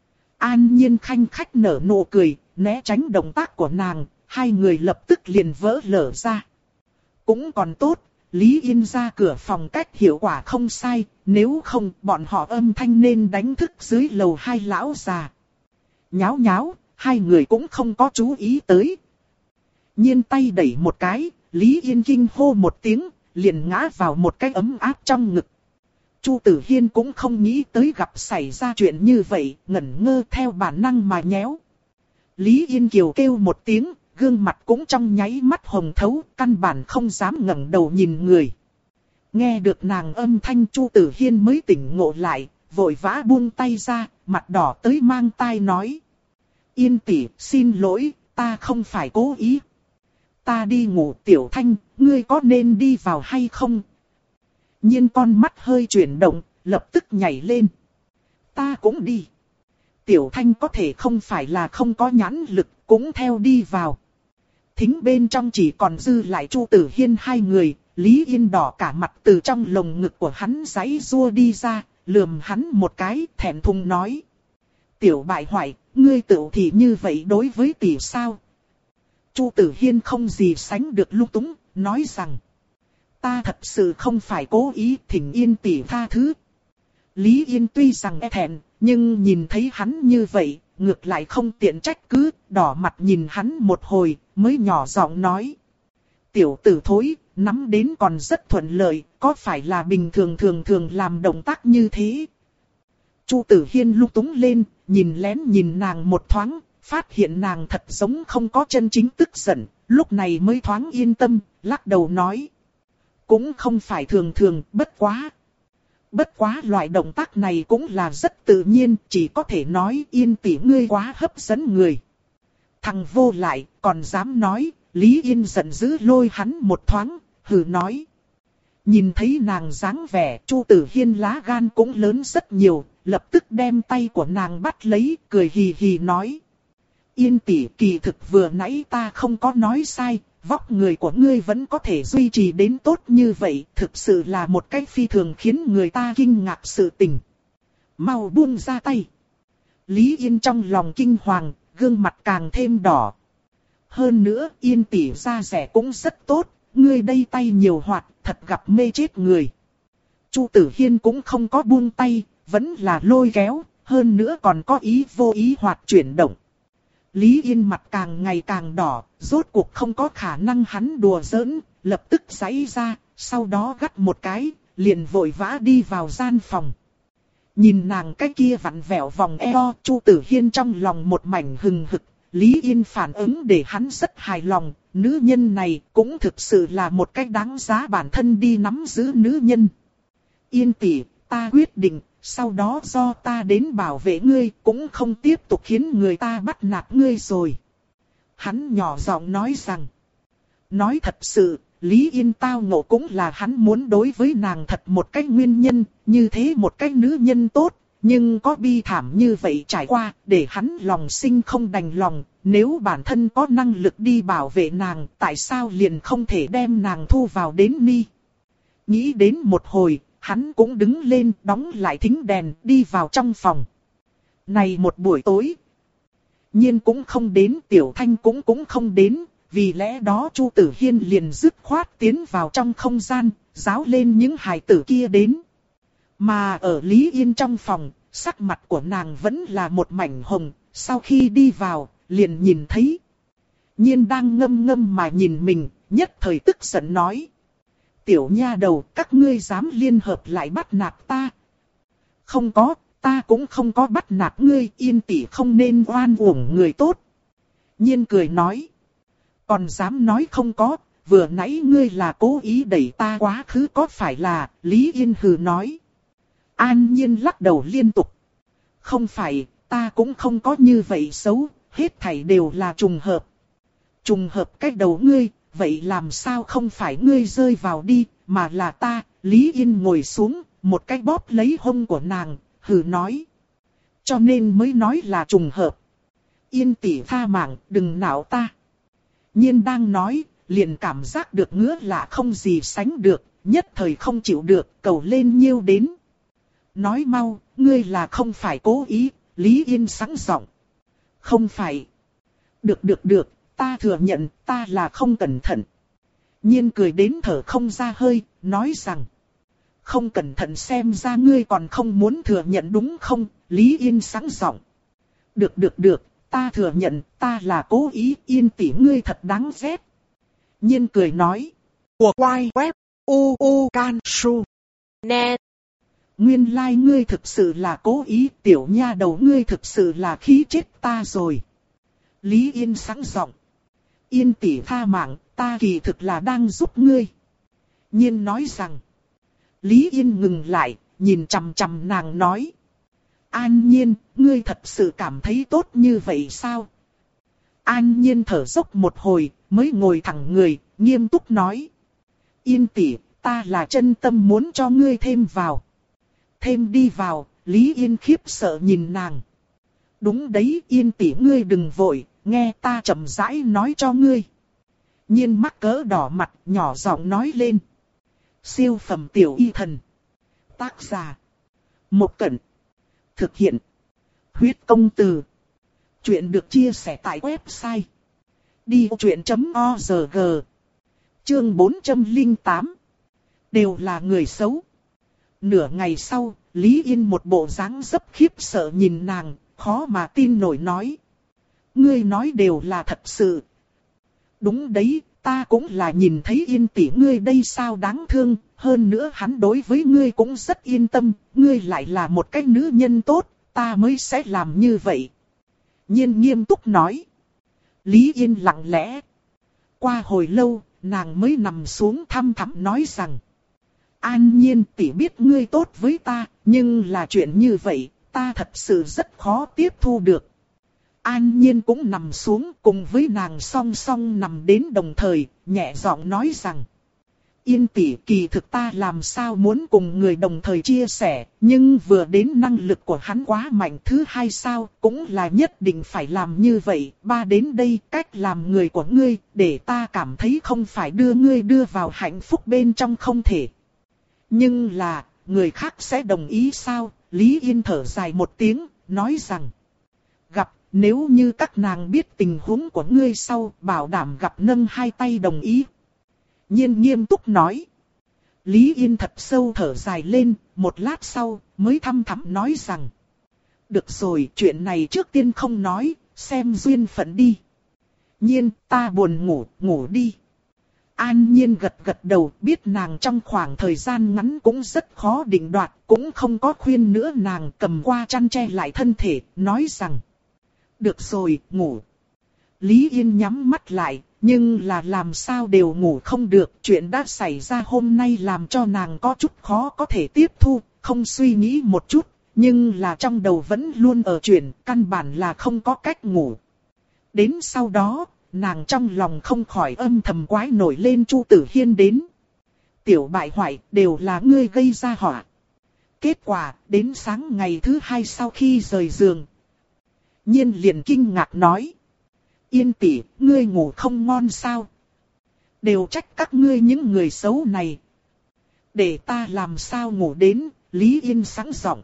An Nhiên khanh khách nở nụ cười, né tránh động tác của nàng, hai người lập tức liền vỡ lở ra. Cũng còn tốt, Lý Yên ra cửa phòng cách hiệu quả không sai, nếu không bọn họ âm thanh nên đánh thức dưới lầu hai lão già. Nháo nháo, hai người cũng không có chú ý tới. Nhiên tay đẩy một cái, Lý Yên kinh hô một tiếng, liền ngã vào một cái ấm áp trong ngực. Chu Tử Hiên cũng không nghĩ tới gặp xảy ra chuyện như vậy, ngẩn ngơ theo bản năng mà nhéo. Lý Yên Kiều kêu một tiếng, gương mặt cũng trong nháy mắt hồng thấu, căn bản không dám ngẩng đầu nhìn người. Nghe được nàng âm thanh Chu Tử Hiên mới tỉnh ngộ lại, vội vã buông tay ra, mặt đỏ tới mang tai nói. Yên tỷ, xin lỗi, ta không phải cố ý. Ta đi ngủ. Tiểu Thanh, ngươi có nên đi vào hay không? Nhiên con mắt hơi chuyển động, lập tức nhảy lên. Ta cũng đi. Tiểu Thanh có thể không phải là không có nhãn lực, cũng theo đi vào. Thính bên trong chỉ còn dư lại Chu Tử Hiên hai người, Lý Yên đỏ cả mặt từ trong lồng ngực của hắn giãy giụa đi ra, lườm hắn một cái, thẹn thùng nói. Tiểu bại hoại, ngươi tự thì như vậy đối với tỷ sao? Chu Tử Hiên không gì sánh được lung túng, nói rằng. Ta thật sự không phải cố ý, thỉnh Yên tỷ tha thứ. Lý Yên tuy rằng e thẹn, nhưng nhìn thấy hắn như vậy, ngược lại không tiện trách cứ, đỏ mặt nhìn hắn một hồi, mới nhỏ giọng nói. Tiểu tử thối, nắm đến còn rất thuận lợi, có phải là bình thường thường thường làm động tác như thế? Chu Tử Hiên lung túng lên, nhìn lén nhìn nàng một thoáng, phát hiện nàng thật giống không có chân chính tức giận, lúc này mới thoáng yên tâm, lắc đầu nói. Cũng không phải thường thường, bất quá. Bất quá loại động tác này cũng là rất tự nhiên, chỉ có thể nói Yên tỷ ngươi quá hấp dẫn người. Thằng vô lại, còn dám nói, Lý Yên giận dữ lôi hắn một thoáng, hừ nói. Nhìn thấy nàng dáng vẻ, Chu Tử Hiên lá gan cũng lớn rất nhiều, lập tức đem tay của nàng bắt lấy, cười hì hì nói. Yên tỷ, kỳ thực vừa nãy ta không có nói sai, vóc người của ngươi vẫn có thể duy trì đến tốt như vậy, thực sự là một cách phi thường khiến người ta kinh ngạc sự tình. Mau buông ra tay. Lý Yên trong lòng kinh hoàng, gương mặt càng thêm đỏ. hơn nữa Yên tỷ da rẻ cũng rất tốt, ngươi đây tay nhiều hoạt, thật gặp mê chết người. Chu Tử Hiên cũng không có buông tay, vẫn là lôi kéo, hơn nữa còn có ý vô ý hoạt chuyển động. Lý Yên mặt càng ngày càng đỏ, rốt cuộc không có khả năng hắn đùa giỡn, lập tức giãy ra, sau đó gắt một cái, liền vội vã đi vào gian phòng. Nhìn nàng cái kia vặn vẹo vòng eo, Chu Tử Hiên trong lòng một mảnh hừng hực, Lý Yên phản ứng để hắn rất hài lòng, nữ nhân này cũng thực sự là một cách đáng giá bản thân đi nắm giữ nữ nhân. Yên tỷ, ta quyết định, sau đó do ta đến bảo vệ ngươi, cũng không tiếp tục khiến người ta bắt nạt ngươi rồi. Hắn nhỏ giọng nói rằng, nói thật sự, Lý Yên tao ngộ cũng là hắn muốn đối với nàng thật một cách nguyên nhân, như thế một cách nữ nhân tốt, nhưng có bi thảm như vậy trải qua, để hắn lòng sinh không đành lòng, nếu bản thân có năng lực đi bảo vệ nàng, tại sao liền không thể đem nàng thu vào đến ni. Nghĩ đến một hồi, hắn cũng đứng lên đóng lại thính đèn đi vào trong phòng. Này một buổi tối, Nhiên cũng không đến, Tiểu Thanh cũng cũng không đến, vì lẽ đó Chu Tử Hiên liền dứt khoát tiến vào trong không gian, giáo lên những hài tử kia đến. Mà ở Lý Yên trong phòng, sắc mặt của nàng vẫn là một mảnh hồng, sau khi đi vào, liền nhìn thấy. Nhiên đang ngâm ngâm mà nhìn mình, nhất thời tức giận nói. Tiểu nha đầu, các ngươi dám liên hợp lại bắt nạt ta. Không có, ta cũng không có bắt nạt ngươi, Yên tỷ không nên oan uổng người tốt. Nhiên cười nói. Còn dám nói không có, vừa nãy ngươi là cố ý đẩy ta quá khứ có phải là, Lý Yên hừ nói. An Nhiên lắc đầu liên tục. Không phải, ta cũng không có như vậy xấu, hết thảy đều là trùng hợp. Trùng hợp cách đầu ngươi, vậy làm sao không phải ngươi rơi vào đi, mà là ta, Lý Yên ngồi xuống, một cái bóp lấy hông của nàng, hừ nói. Cho nên mới nói là trùng hợp. Yên tỷ tha mạng, đừng nạo ta. Nhiên đang nói, liền cảm giác được ngứa lạ không gì sánh được, nhất thời không chịu được, cầu lên nhiêu đến. Nói mau, ngươi là không phải cố ý, Lý Yên sẵn giọng. Không phải. Được được được, ta thừa nhận, ta là không cẩn thận. Nhiên cười đến thở không ra hơi, nói rằng. Không cẩn thận xem ra ngươi còn không muốn thừa nhận đúng không, Lý Yên sẵn giọng. Được được được, ta thừa nhận, ta là cố ý, Yên tỷ ngươi thật đáng ghét. Nhiên cười nói.
Của quay web, u u can su. Net.
Nguyên lai like ngươi thực sự là cố ý, tiểu nha đầu ngươi thực sự là khí chết ta rồi. Lý Yên sẵn giọng. Yên tỷ tha mạng, ta kỳ thực là đang giúp ngươi. Nhiên nói rằng. Lý Yên ngừng lại, nhìn chằm chằm nàng nói. An Nhiên, ngươi thật sự cảm thấy tốt như vậy sao? An Nhiên thở dốc một hồi, mới ngồi thẳng người, nghiêm túc nói. Yên tỷ, ta là chân tâm muốn cho ngươi thêm vào. Thêm đi vào, Lý Yên khiếp sợ nhìn nàng. Đúng đấy, Yên tỷ ngươi đừng vội, nghe ta chậm rãi nói cho ngươi. Nhiên mắc cỡ đỏ mặt, nhỏ giọng nói lên. Siêu phẩm tiểu y thần. Tác giả. Một Cẩn. Thực hiện. Huyết công từ. Chuyện được chia sẻ tại website. đi vô chuyện chấm org. Chương bốn trăm lẻ tám. Đều là người xấu. Nửa ngày sau, Lý Yên một bộ dáng dấp khiếp sợ nhìn nàng, khó mà tin nổi nói. Ngươi nói đều là thật sự. Đúng đấy, ta cũng là nhìn thấy Yên tỷ ngươi đây sao đáng thương, hơn nữa hắn đối với ngươi cũng rất yên tâm, ngươi lại là một cái nữ nhân tốt, ta mới sẽ làm như vậy. Nhiên nghiêm túc nói. Lý Yên lặng lẽ. Qua hồi lâu, nàng mới nằm xuống thăm thẳm nói rằng. An Nhiên tỷ biết ngươi tốt với ta, nhưng là chuyện như vậy, ta thật sự rất khó tiếp thu được. An Nhiên cũng nằm xuống cùng với nàng song song nằm đến đồng thời, nhẹ giọng nói rằng. Yên tỷ kỳ thực ta làm sao muốn cùng người đồng thời chia sẻ, nhưng vừa đến năng lực của hắn quá mạnh, thứ hai sao cũng là nhất định phải làm như vậy. Ba đến đây cách làm người của ngươi, để ta cảm thấy không phải đưa ngươi đưa vào hạnh phúc bên trong không thể. Nhưng là, người khác sẽ đồng ý sao? Lý Yên thở dài một tiếng, nói rằng. Gặp, nếu như các nàng biết tình huống của ngươi sau, bảo đảm gặp nâng hai tay đồng ý. Nhiên nghiêm túc nói. Lý Yên thật sâu thở dài lên, một lát sau, mới thăm thẳm nói rằng. Được rồi, chuyện này trước tiên không nói, xem duyên phận đi. Nhiên, ta buồn ngủ, ngủ đi. An Nhiên gật gật đầu, biết nàng trong khoảng thời gian ngắn cũng rất khó định đoạt, cũng không có khuyên nữa, nàng cầm qua chăn che lại thân thể, nói rằng. Được rồi, ngủ. Lý Yên nhắm mắt lại, nhưng là làm sao đều ngủ không được, chuyện đã xảy ra hôm nay làm cho nàng có chút khó có thể tiếp thu, không suy nghĩ một chút, nhưng là trong đầu vẫn luôn ở chuyện, căn bản là không có cách ngủ. Đến sau đó, nàng trong lòng không khỏi âm thầm quái nổi lên Chu Tử Hiên đến. Tiểu bại hoại, đều là ngươi gây ra họa. Kết quả, đến sáng ngày thứ hai sau khi rời giường, Nhiên liền kinh ngạc nói. Yên tỷ, ngươi ngủ không ngon sao? Đều trách các ngươi những người xấu này. Để ta làm sao ngủ đến, Lý Yên sáng giọng.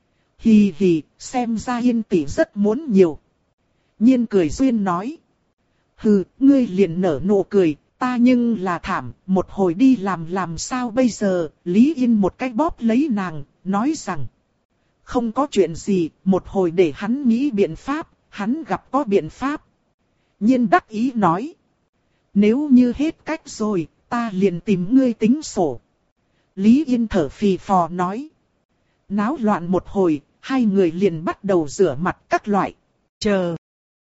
Hì hì, xem ra Yên tỷ rất muốn nhiều. Nhiên cười duyên nói. Hừ, ngươi liền nở nụ cười, ta nhưng là thảm, một hồi đi làm làm sao bây giờ? Lý Yên một cái bóp lấy nàng, nói rằng. Không có chuyện gì, một hồi để hắn nghĩ biện pháp, hắn gặp có biện pháp. Nhiên đắc ý nói. Nếu như hết cách rồi, ta liền tìm ngươi tính sổ. Lý Yên thở phì phò nói. Náo loạn một hồi, hai người liền bắt đầu rửa mặt các loại. Chờ.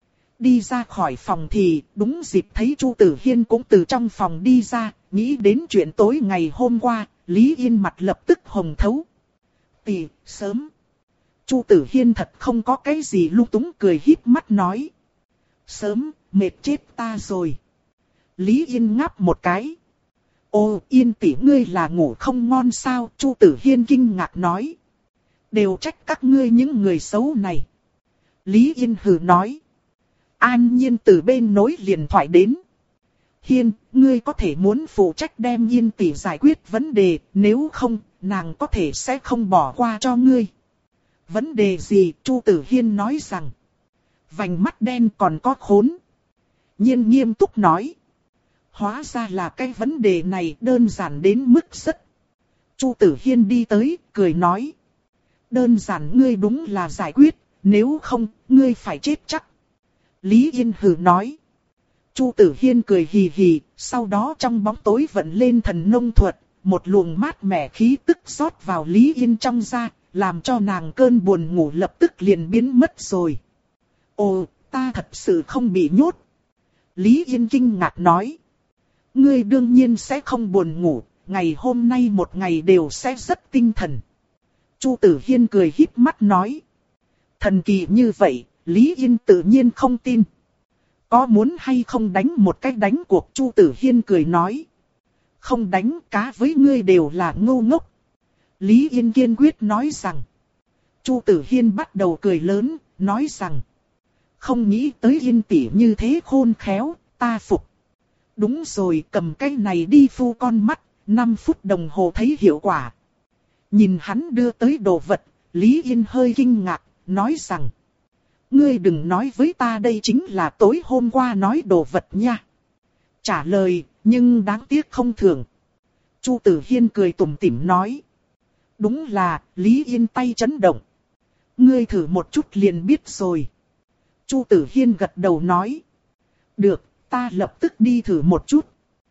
Đi ra khỏi phòng thì đúng dịp thấy Chu Tử Hiên cũng từ trong phòng đi ra, nghĩ đến chuyện tối ngày hôm qua, Lý Yên mặt lập tức hồng thấu. Tỷ, sớm. Chu Tử Hiên thật không có cái gì lung túng, cười híp mắt nói. Sớm, mệt chết ta rồi. Lý Yên ngáp một cái. Ô, Yên tỷ ngươi là ngủ không ngon sao? Chu Tử Hiên kinh ngạc nói. Đều trách các ngươi những người xấu này. Lý Yên hừ nói. An Nhiên từ bên nối liền thoại đến. Hiên, ngươi có thể muốn phụ trách đem Yên tỷ giải quyết vấn đề, nếu không, nàng có thể sẽ không bỏ qua cho ngươi. Vấn đề gì? Chu Tử Hiên nói rằng. Vành mắt đen còn có khốn. Nhiên nghiêm túc nói. Hóa ra là cái vấn đề này đơn giản đến mức rất. Chu Tử Hiên đi tới, cười nói. Đơn giản ngươi đúng là giải quyết, nếu không, ngươi phải chết chắc. Lý Yên hừ nói. Chu Tử Hiên cười hì hì, sau đó trong bóng tối vận lên thần nông thuật, một luồng mát mẻ khí tức rót vào Lý Yên trong da, làm cho nàng cơn buồn ngủ lập tức liền biến mất rồi. Ồ, ta thật sự không bị nhốt. Lý Yên kinh ngạc nói. Ngươi đương nhiên sẽ không buồn ngủ, ngày hôm nay một ngày đều sẽ rất tinh thần. Chu Tử Hiên cười híp mắt nói. Thần kỳ như vậy, Lý Yên tự nhiên không tin. Có muốn hay không đánh một cách đánh cuộc? Chu Tử Hiên cười nói. Không đánh, cá với ngươi đều là ngu ngốc. Lý Yên kiên quyết nói rằng. Chu Tử Hiên bắt đầu cười lớn, nói rằng. Không nghĩ tới Yên tỷ như thế khôn khéo, ta phục. Đúng rồi, cầm cái này đi phu con mắt, năm phút đồng hồ thấy hiệu quả. Nhìn hắn đưa tới đồ vật, Lý Yên hơi kinh ngạc, nói rằng. Ngươi đừng nói với ta đây chính là tối hôm qua nói đồ vật nha. Trả lời, nhưng đáng tiếc không thường. Chu Tử Hiên cười tủm tỉm nói. Đúng là, Lý Yên tay chấn động. Ngươi thử một chút liền biết rồi. Chu Tử Hiên gật đầu nói. Được, ta lập tức đi thử một chút.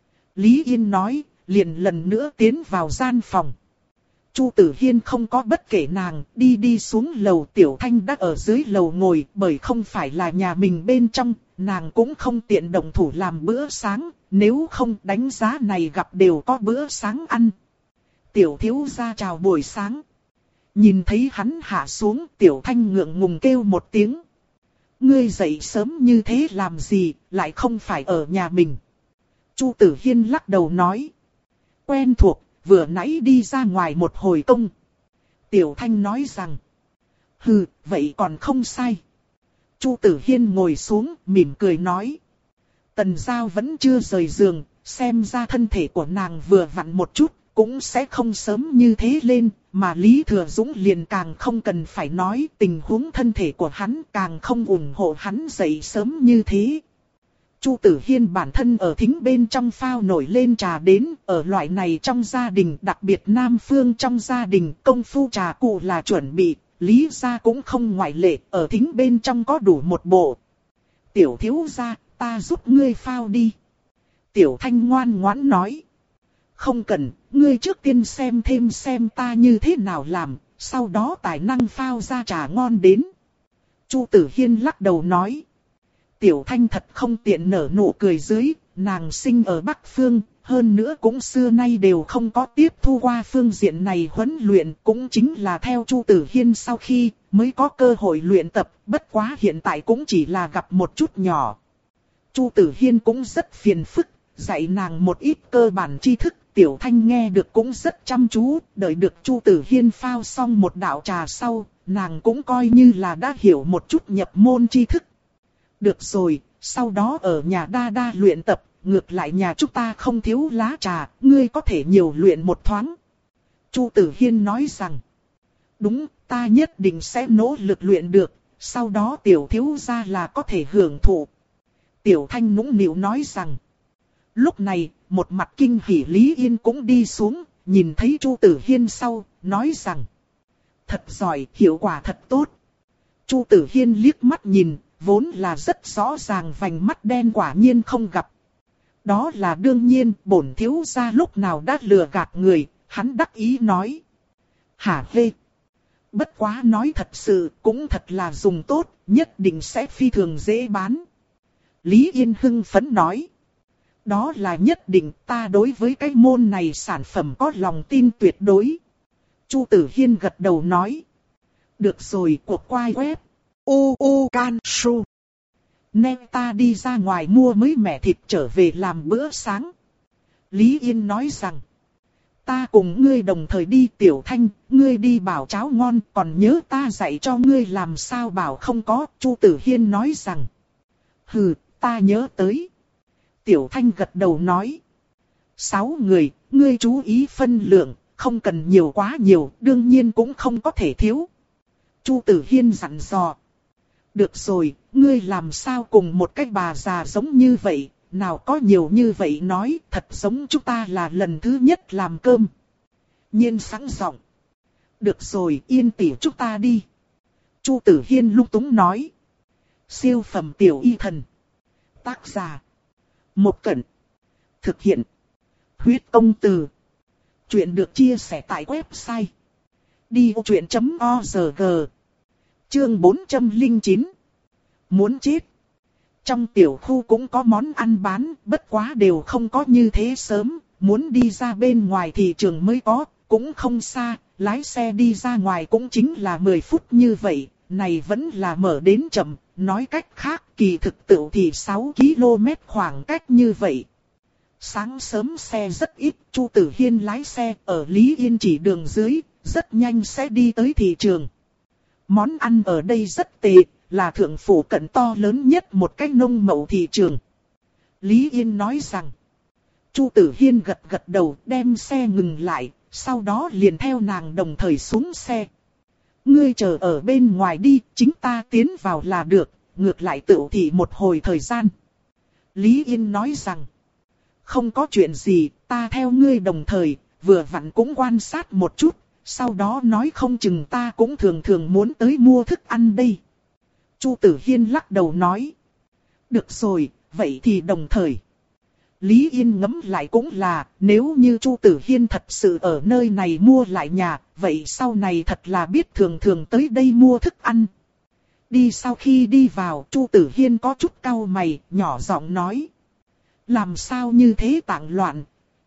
Lý Yên nói, liền lần nữa tiến vào gian phòng. Chu Tử Hiên không có bất kể nàng, đi đi xuống lầu. Tiểu Thanh đã ở dưới lầu ngồi, bởi không phải là nhà mình bên trong, nàng cũng không tiện động thủ làm bữa sáng, nếu không đánh giá này gặp đều có bữa sáng ăn. Tiểu thiếu gia chào buổi sáng. Nhìn thấy hắn hạ xuống, Tiểu Thanh ngượng ngùng kêu một tiếng. Ngươi dậy sớm như thế làm gì, lại không phải ở nhà mình. Chu Tử Hiên lắc đầu nói. Quen thuộc, vừa nãy đi ra ngoài một hồi công. Tiểu Thanh nói rằng. Hừ, vậy còn không sai. Chu Tử Hiên ngồi xuống, mỉm cười nói. Tần Giao vẫn chưa rời giường, xem ra thân thể của nàng vừa vặn một chút, cũng sẽ không sớm như thế lên, mà Lý Thừa Dũng liền càng không cần phải nói, tình huống thân thể của hắn càng không ủng hộ hắn dậy sớm như thế. Chu Tử Hiên bản thân ở thính bên trong phao nổi lên trà đến, ở loại này trong gia đình, đặc biệt Nam Phương trong gia đình, công phu trà cụ là chuẩn bị, Lý gia cũng không ngoại lệ, ở thính bên trong có đủ một bộ. Tiểu thiếu gia, ta giúp ngươi phao đi. Tiểu Thanh ngoan ngoãn nói. Không cần, ngươi trước tiên xem thêm xem ta như thế nào làm, sau đó tài năng phao ra trà ngon đến. Chu Tử Hiên lắc đầu nói. Tiểu Thanh thật không tiện nở nụ cười dưới, nàng sinh ở Bắc Phương, hơn nữa cũng xưa nay đều không có tiếp thu qua phương diện này huấn luyện, cũng chính là theo Chu Tử Hiên sau khi mới có cơ hội luyện tập, bất quá hiện tại cũng chỉ là gặp một chút nhỏ. Chu Tử Hiên cũng rất phiền phức, dạy nàng một ít cơ bản tri thức, Tiểu Thanh nghe được cũng rất chăm chú, đợi được Chu Tử Hiên phao xong một đạo trà sau, nàng cũng coi như là đã hiểu một chút nhập môn tri thức. Được rồi, sau đó ở nhà đa đa luyện tập, ngược lại nhà chúng ta không thiếu lá trà, ngươi có thể nhiều luyện một thoáng. Chu Tử Hiên nói rằng, đúng, ta nhất định sẽ nỗ lực luyện được, sau đó tiểu thiếu gia là có thể hưởng thụ. Tiểu Thanh nũng nịu nói rằng, lúc này, một mặt kinh hỉ Lý Yên cũng đi xuống, nhìn thấy Chu Tử Hiên sau, nói rằng, thật giỏi, hiệu quả thật tốt. Chu Tử Hiên liếc mắt nhìn, vốn là rất rõ ràng vành mắt đen quả nhiên không gặp. Đó là đương nhiên, bổn thiếu gia lúc nào đã lừa gạt người, hắn đắc ý nói. Hả hê? Bất quá nói thật sự, cũng thật là dùng tốt, nhất định sẽ phi thường dễ bán. Lý Yên hưng phấn nói. Đó là nhất định, ta đối với cái môn này sản phẩm có lòng tin tuyệt đối. Chu Tử Hiên gật đầu nói. Được rồi, cuộc quay web. U U Can Su. Nên ta đi ra ngoài mua mới mẻ thịt trở về làm bữa sáng. Lý Yên nói rằng. Ta cùng ngươi đồng thời đi Tiểu Thanh, ngươi đi bảo cháo ngon, còn nhớ ta dạy cho ngươi làm sao bảo không có. Chu Tử Hiên nói rằng. Hừ, ta nhớ tới. Tiểu Thanh gật đầu nói. Sáu người, ngươi chú ý phân lượng, không cần nhiều quá nhiều, đương nhiên cũng không có thể thiếu. Chu Tử Hiên dặn dò. Được rồi, ngươi làm sao cùng một cái bà già giống như vậy, nào có nhiều như vậy nói, thật giống chúng ta là lần thứ nhất làm cơm. Nhiên sáng giọng. Được rồi, Yên tỷ chúng ta đi. Chu Tử Hiên lung túng nói. Siêu phẩm tiểu y thần. Tác giả. Một Cẩn. Thực hiện. Huyết công từ. Chuyện được chia sẻ tại website. đi ô chuyện chấm org. Chương bốn trăm lẻ chín. Muốn chết. Trong tiểu khu cũng có món ăn bán, bất quá đều không có như thế sớm, muốn đi ra bên ngoài thị trường mới có, cũng không xa, lái xe đi ra ngoài cũng chính là mười phút như vậy, này vẫn là mở đến chậm, nói cách khác kỳ thực tựu thì sáu ki lô mét khoảng cách như vậy. Sáng sớm xe rất ít, Chu Tử Hiên lái xe ở Lý Yên chỉ đường dưới, rất nhanh sẽ đi tới thị trường. Món ăn ở đây rất tệ, là thượng phủ cận to lớn nhất một cái nông mậu thị trường. Lý Yên nói rằng. Chu Tử Hiên gật gật đầu đem xe ngừng lại, sau đó liền theo nàng đồng thời xuống xe. Ngươi chờ ở bên ngoài đi, chính ta tiến vào là được, ngược lại tự thị một hồi thời gian. Lý Yên nói rằng. Không có chuyện gì, ta theo ngươi đồng thời, vừa vặn cũng quan sát một chút, sau đó nói không chừng ta cũng thường thường muốn tới mua thức ăn đây. Chu Tử Hiên lắc đầu nói. Được rồi, vậy thì đồng thời. Lý Yên ngẫm lại cũng là, nếu như Chu Tử Hiên thật sự ở nơi này mua lại nhà, vậy sau này thật là biết thường thường tới đây mua thức ăn. Đi sau khi đi vào, Chu Tử Hiên có chút cau mày, nhỏ giọng nói. Làm sao như thế tạng loạn?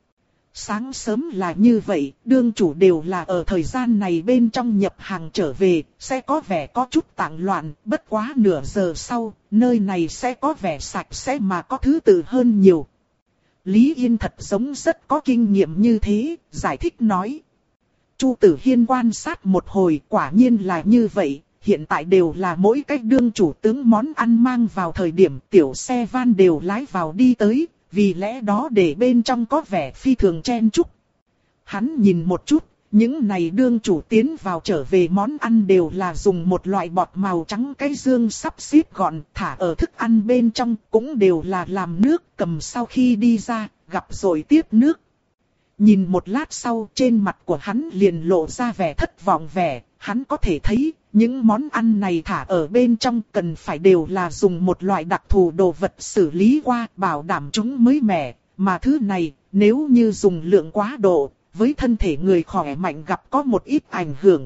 Sáng sớm là như vậy, đương chủ đều là ở thời gian này bên trong nhập hàng trở về, sẽ có vẻ có chút tạng loạn, bất quá nửa giờ sau, nơi này sẽ có vẻ sạch sẽ mà có thứ tự hơn nhiều. Lý Yên thật giống rất có kinh nghiệm như thế, giải thích nói. Chu Tử Hiên quan sát một hồi, quả nhiên là như vậy, hiện tại đều là mỗi cách đương chủ tướng món ăn mang vào thời điểm tiểu xe van đều lái vào đi tới. Vì lẽ đó để bên trong có vẻ phi thường chen chúc. Hắn nhìn một chút, Những này đương chủ tiến vào trở về món ăn đều là dùng một loại bọt màu trắng cái dương sắp xếp gọn thả ở thức ăn bên trong, cũng đều là làm nước cầm sau khi đi ra, gặp rồi tiếp nước. Nhìn một lát sau trên mặt của hắn liền lộ ra vẻ thất vọng vẻ, hắn có thể thấy những món ăn này thả ở bên trong cần phải đều là dùng một loại đặc thù đồ vật xử lý qua bảo đảm chúng mới mẻ, mà thứ này nếu như dùng lượng quá độ, với thân thể người khỏe mạnh gặp có một ít ảnh hưởng.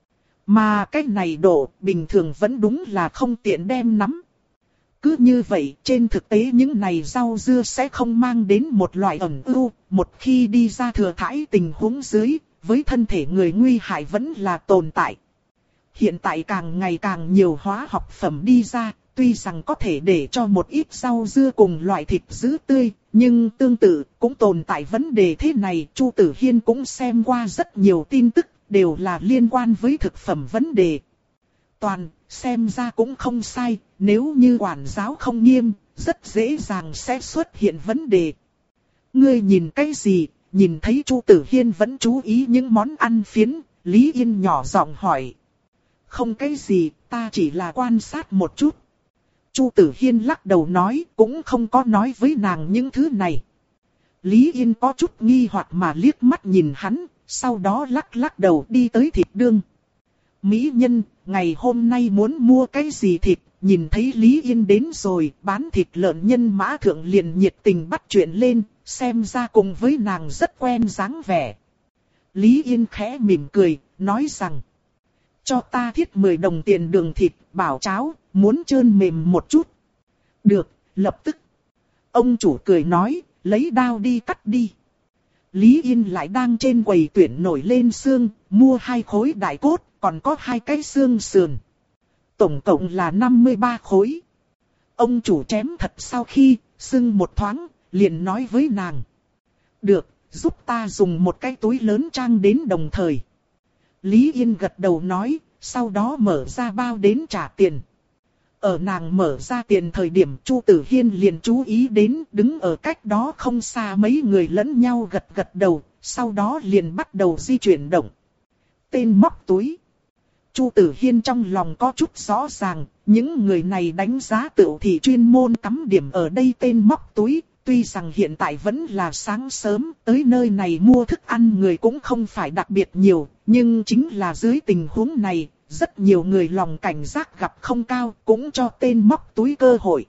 Mà cái này độ bình thường vẫn đúng là không tiện đem nắm. Cứ như vậy, trên thực tế những này rau dưa sẽ không mang đến một loại ẩn ưu, một khi đi ra thừa thãi tình huống dưới, với thân thể người nguy hại vẫn là tồn tại. Hiện tại càng ngày càng nhiều hóa học phẩm đi ra, tuy rằng có thể để cho một ít rau dưa cùng loại thịt giữ tươi, nhưng tương tự cũng tồn tại vấn đề thế này. Chu Tử Hiên cũng xem qua rất nhiều tin tức, đều là liên quan với thực phẩm vấn đề. Toàn, xem ra cũng không sai, nếu như quản giáo không nghiêm, rất dễ dàng sẽ xuất hiện vấn đề. Ngươi nhìn cái gì? Nhìn thấy Chu Tử Hiên vẫn chú ý những món ăn phiến, Lý Yên nhỏ giọng hỏi. Không cái gì, ta chỉ là quan sát một chút. Chu Tử Hiên lắc đầu nói, cũng không có nói với nàng những thứ này. Lý Yên có chút nghi hoặc mà liếc mắt nhìn hắn, sau đó lắc lắc đầu đi tới thịt đương. Mỹ nhân, ngày hôm nay muốn mua cái gì thịt? Nhìn thấy Lý Yên đến rồi, bán thịt lợn nhân mã thượng liền nhiệt tình bắt chuyện lên, xem ra cùng với nàng rất quen dáng vẻ. Lý Yên khẽ mỉm cười, nói rằng, cho ta thiết mười đồng tiền đường thịt, bảo cháo, muốn trơn mềm một chút. Được, lập tức. Ông chủ cười nói, lấy đao đi cắt đi. Lý Yên lại đang trên quầy tuyển nổi lên xương, mua hai khối đại cốt, còn có hai cái xương sườn. Tổng cộng là năm mươi ba khối. Ông chủ chém thật sau khi, sưng một thoáng, liền nói với nàng. Được, giúp ta dùng một cái túi lớn trang đến đồng thời. Lý Yên gật đầu nói, sau đó mở ra bao đến trả tiền. Ở nàng mở ra tiền thời điểm Chu Tử Hiên liền chú ý đến đứng ở cách đó không xa mấy người lẫn nhau gật gật đầu, sau đó liền bắt đầu di chuyển động. Tên móc túi. Chu Tử Hiên trong lòng có chút rõ ràng, những người này đánh giá tựu thị chuyên môn cắm điểm ở đây tên móc túi. Tuy rằng hiện tại vẫn là sáng sớm, tới nơi này mua thức ăn người cũng không phải đặc biệt nhiều, nhưng chính là dưới tình huống này, rất nhiều người lòng cảnh giác gặp không cao, cũng cho tên móc túi cơ hội.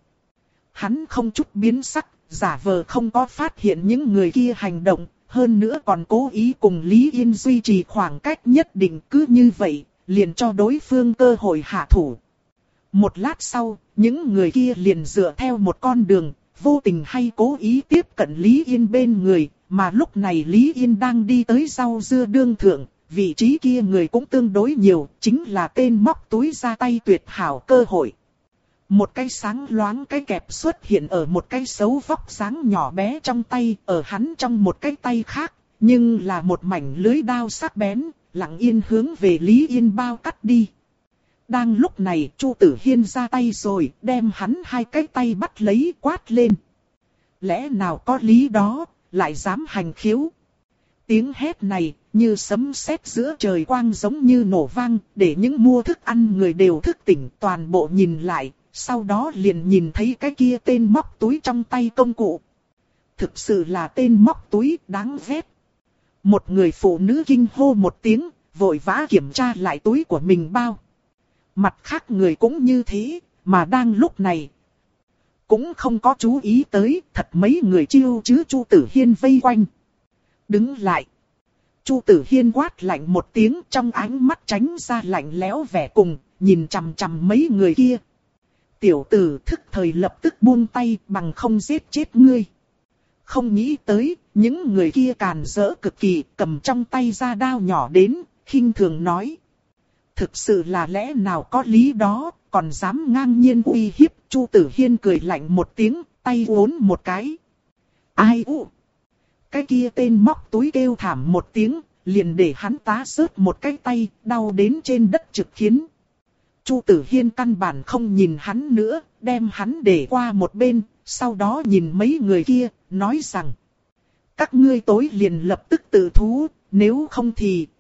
Hắn không chút biến sắc, giả vờ không có phát hiện những người kia hành động, hơn nữa còn cố ý cùng Lý Yên duy trì khoảng cách nhất định, cứ như vậy, liền cho đối phương cơ hội hạ thủ. Một lát sau, những người kia liền dựa theo một con đường, vô tình hay cố ý tiếp cận Lý Yên bên người, mà lúc này Lý Yên đang đi tới rau dưa đương thượng, vị trí kia người cũng tương đối nhiều, chính là tên móc túi ra tay tuyệt hảo cơ hội. Một cái sáng loáng cái kẹp xuất hiện ở một cái xấu vóc dáng nhỏ bé trong tay, ở hắn trong một cái tay khác, nhưng là một mảnh lưới đao sắc bén, lặng yên hướng về Lý Yên bao cắt đi. Đang lúc này Chu Tử Hiên ra tay rồi, đem hắn hai cái tay bắt lấy quát lên. Lẽ nào có lý đó, lại dám hành khiếu. Tiếng hét này, như sấm sét giữa trời quang giống như nổ vang, để những mua thức ăn người đều thức tỉnh toàn bộ nhìn lại, sau đó liền nhìn thấy cái kia tên móc túi trong tay công cụ. Thực sự là tên móc túi đáng ghét. Một người phụ nữ kinh hô một tiếng, vội vã kiểm tra lại túi của mình bao. Mặt khác người cũng như thế, mà đang lúc này cũng không có chú ý tới, thật mấy người chiêu chứ Chu Tử Hiên vây quanh. Đứng lại. Chu Tử Hiên quát lạnh một tiếng, trong ánh mắt tránh ra lạnh lẽo vẻ cùng, nhìn chằm chằm mấy người kia. Tiểu tử thức thời lập tức buông tay, bằng không giết chết ngươi. Không nghĩ tới, những người kia càn rỡ cực kỳ, cầm trong tay ra đao nhỏ đến, khinh thường nói. Thực sự là lẽ nào có lý đó, còn dám ngang nhiên uy hiếp. Chu Tử Hiên cười lạnh một tiếng, tay uốn một cái. Ai u? Cái kia tên móc túi kêu thảm một tiếng, liền để hắn tá rớt một cái tay, đau đến trên đất trực khiến. Chu Tử Hiên căn bản không nhìn hắn nữa, đem hắn để qua một bên, sau đó nhìn mấy người kia, nói rằng. Các ngươi tối liền lập tức tự thú, nếu không thì,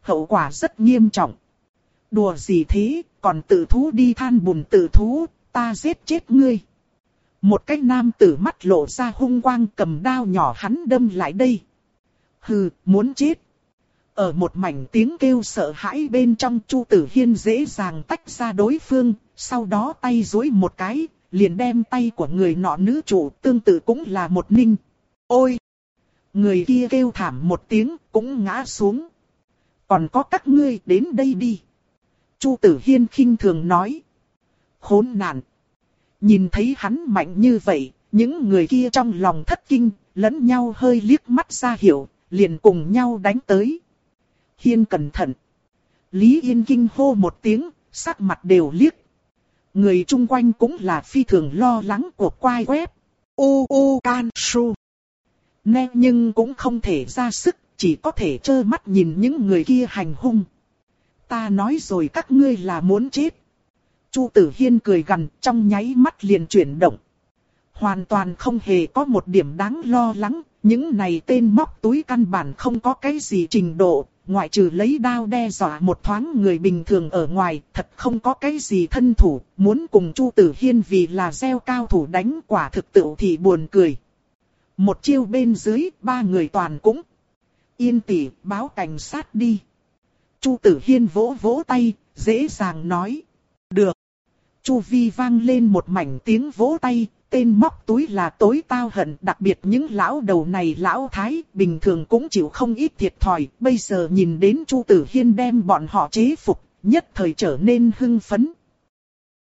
hậu quả rất nghiêm trọng. Đùa gì thế, còn tự thú đi than bùn tự thú, ta giết chết ngươi. Một cái nam tử mắt lộ ra hung quang cầm đao nhỏ hắn đâm lại đây. Hừ, muốn chết. Ở một mảnh tiếng kêu sợ hãi bên trong, Chu Tử Hiên dễ dàng tách ra đối phương, sau đó tay duỗi một cái, liền đem tay của người nọ nữ chủ tương tự cũng là một ninh. Ôi! Người kia kêu thảm một tiếng, cũng ngã xuống. Còn có các ngươi đến đây đi. Chu Tử Hiên khinh thường nói. Khốn nạn! Nhìn thấy hắn mạnh như vậy, những người kia trong lòng thất kinh, lẫn nhau hơi liếc mắt ra hiệu, liền cùng nhau đánh tới. Hiên cẩn thận! Lý Yên kinh hô một tiếng, sắc mặt đều liếc. Người chung quanh cũng là phi thường lo lắng của quai web. U U Can Su. Nè nhưng cũng không thể ra sức, chỉ có thể trơ mắt nhìn những người kia hành hung. Ta nói rồi các ngươi là muốn chết. Chu Tử Hiên cười gằn, trong nháy mắt liền chuyển động. Hoàn toàn không hề có một điểm đáng lo lắng, những này tên móc túi căn bản không có cái gì trình độ, ngoại trừ lấy đao đe dọa một thoáng người bình thường ở ngoài, thật không có cái gì thân thủ, muốn cùng Chu Tử Hiên vì là gieo cao thủ đánh quả thực tự thì buồn cười. Một chiêu bên dưới, ba người toàn cũng. Yên tỷ, báo cảnh sát đi. Chu Tử Hiên vỗ vỗ tay, dễ dàng nói. Được. Chu vi vang lên một mảnh tiếng vỗ tay, tên móc túi là tối tao hận, đặc biệt những lão đầu này lão thái, bình thường cũng chịu không ít thiệt thòi, bây giờ nhìn đến Chu Tử Hiên đem bọn họ chế phục, nhất thời trở nên hưng phấn.